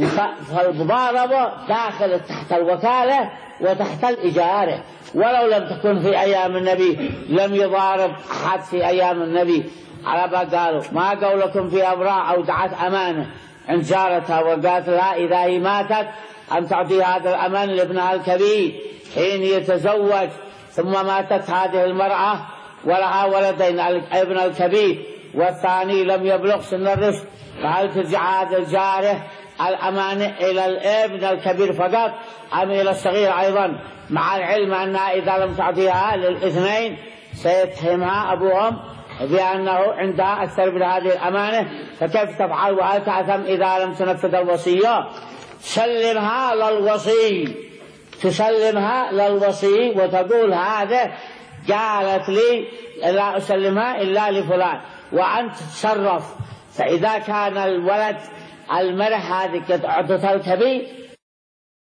فالمضاربة داخلة تحت الوكالة وتحت الإجارة. ولو لم تكن في أيام النبي لم يضارب أحد في أيام النبي، على ما قالوا. ما قولكم في أبراء أودعت أمانة عند جارتها وقالت لها إذا هي ماتت أن تعطي هذا الأمان لابنها الكبير حين يتزوج، ثم ماتت هذه المرأة ولها ولدين، ابن الكبير والثاني لم يبلغ سن الرشد، فهل ترجع هذا الجارة الأمانة إلى الابن الكبير فقط أم إلى الصغير أيضا؟ مع العلم أنها إذا لم تعطيها للاثنين سيتهمها أبوهم بأنه عندها أكثر من هذه الأمانة، فكيف تفعل؟ وهل تعثم إذا لم تنفذ الوصية؟ سلمها للوصي، تسلمها للوصي وتقول هذا قالت لي لا أسلمها إلا لفلان وأنت تتصرف. فإذا كان الولد المرح هذه قد أعطتها الكبير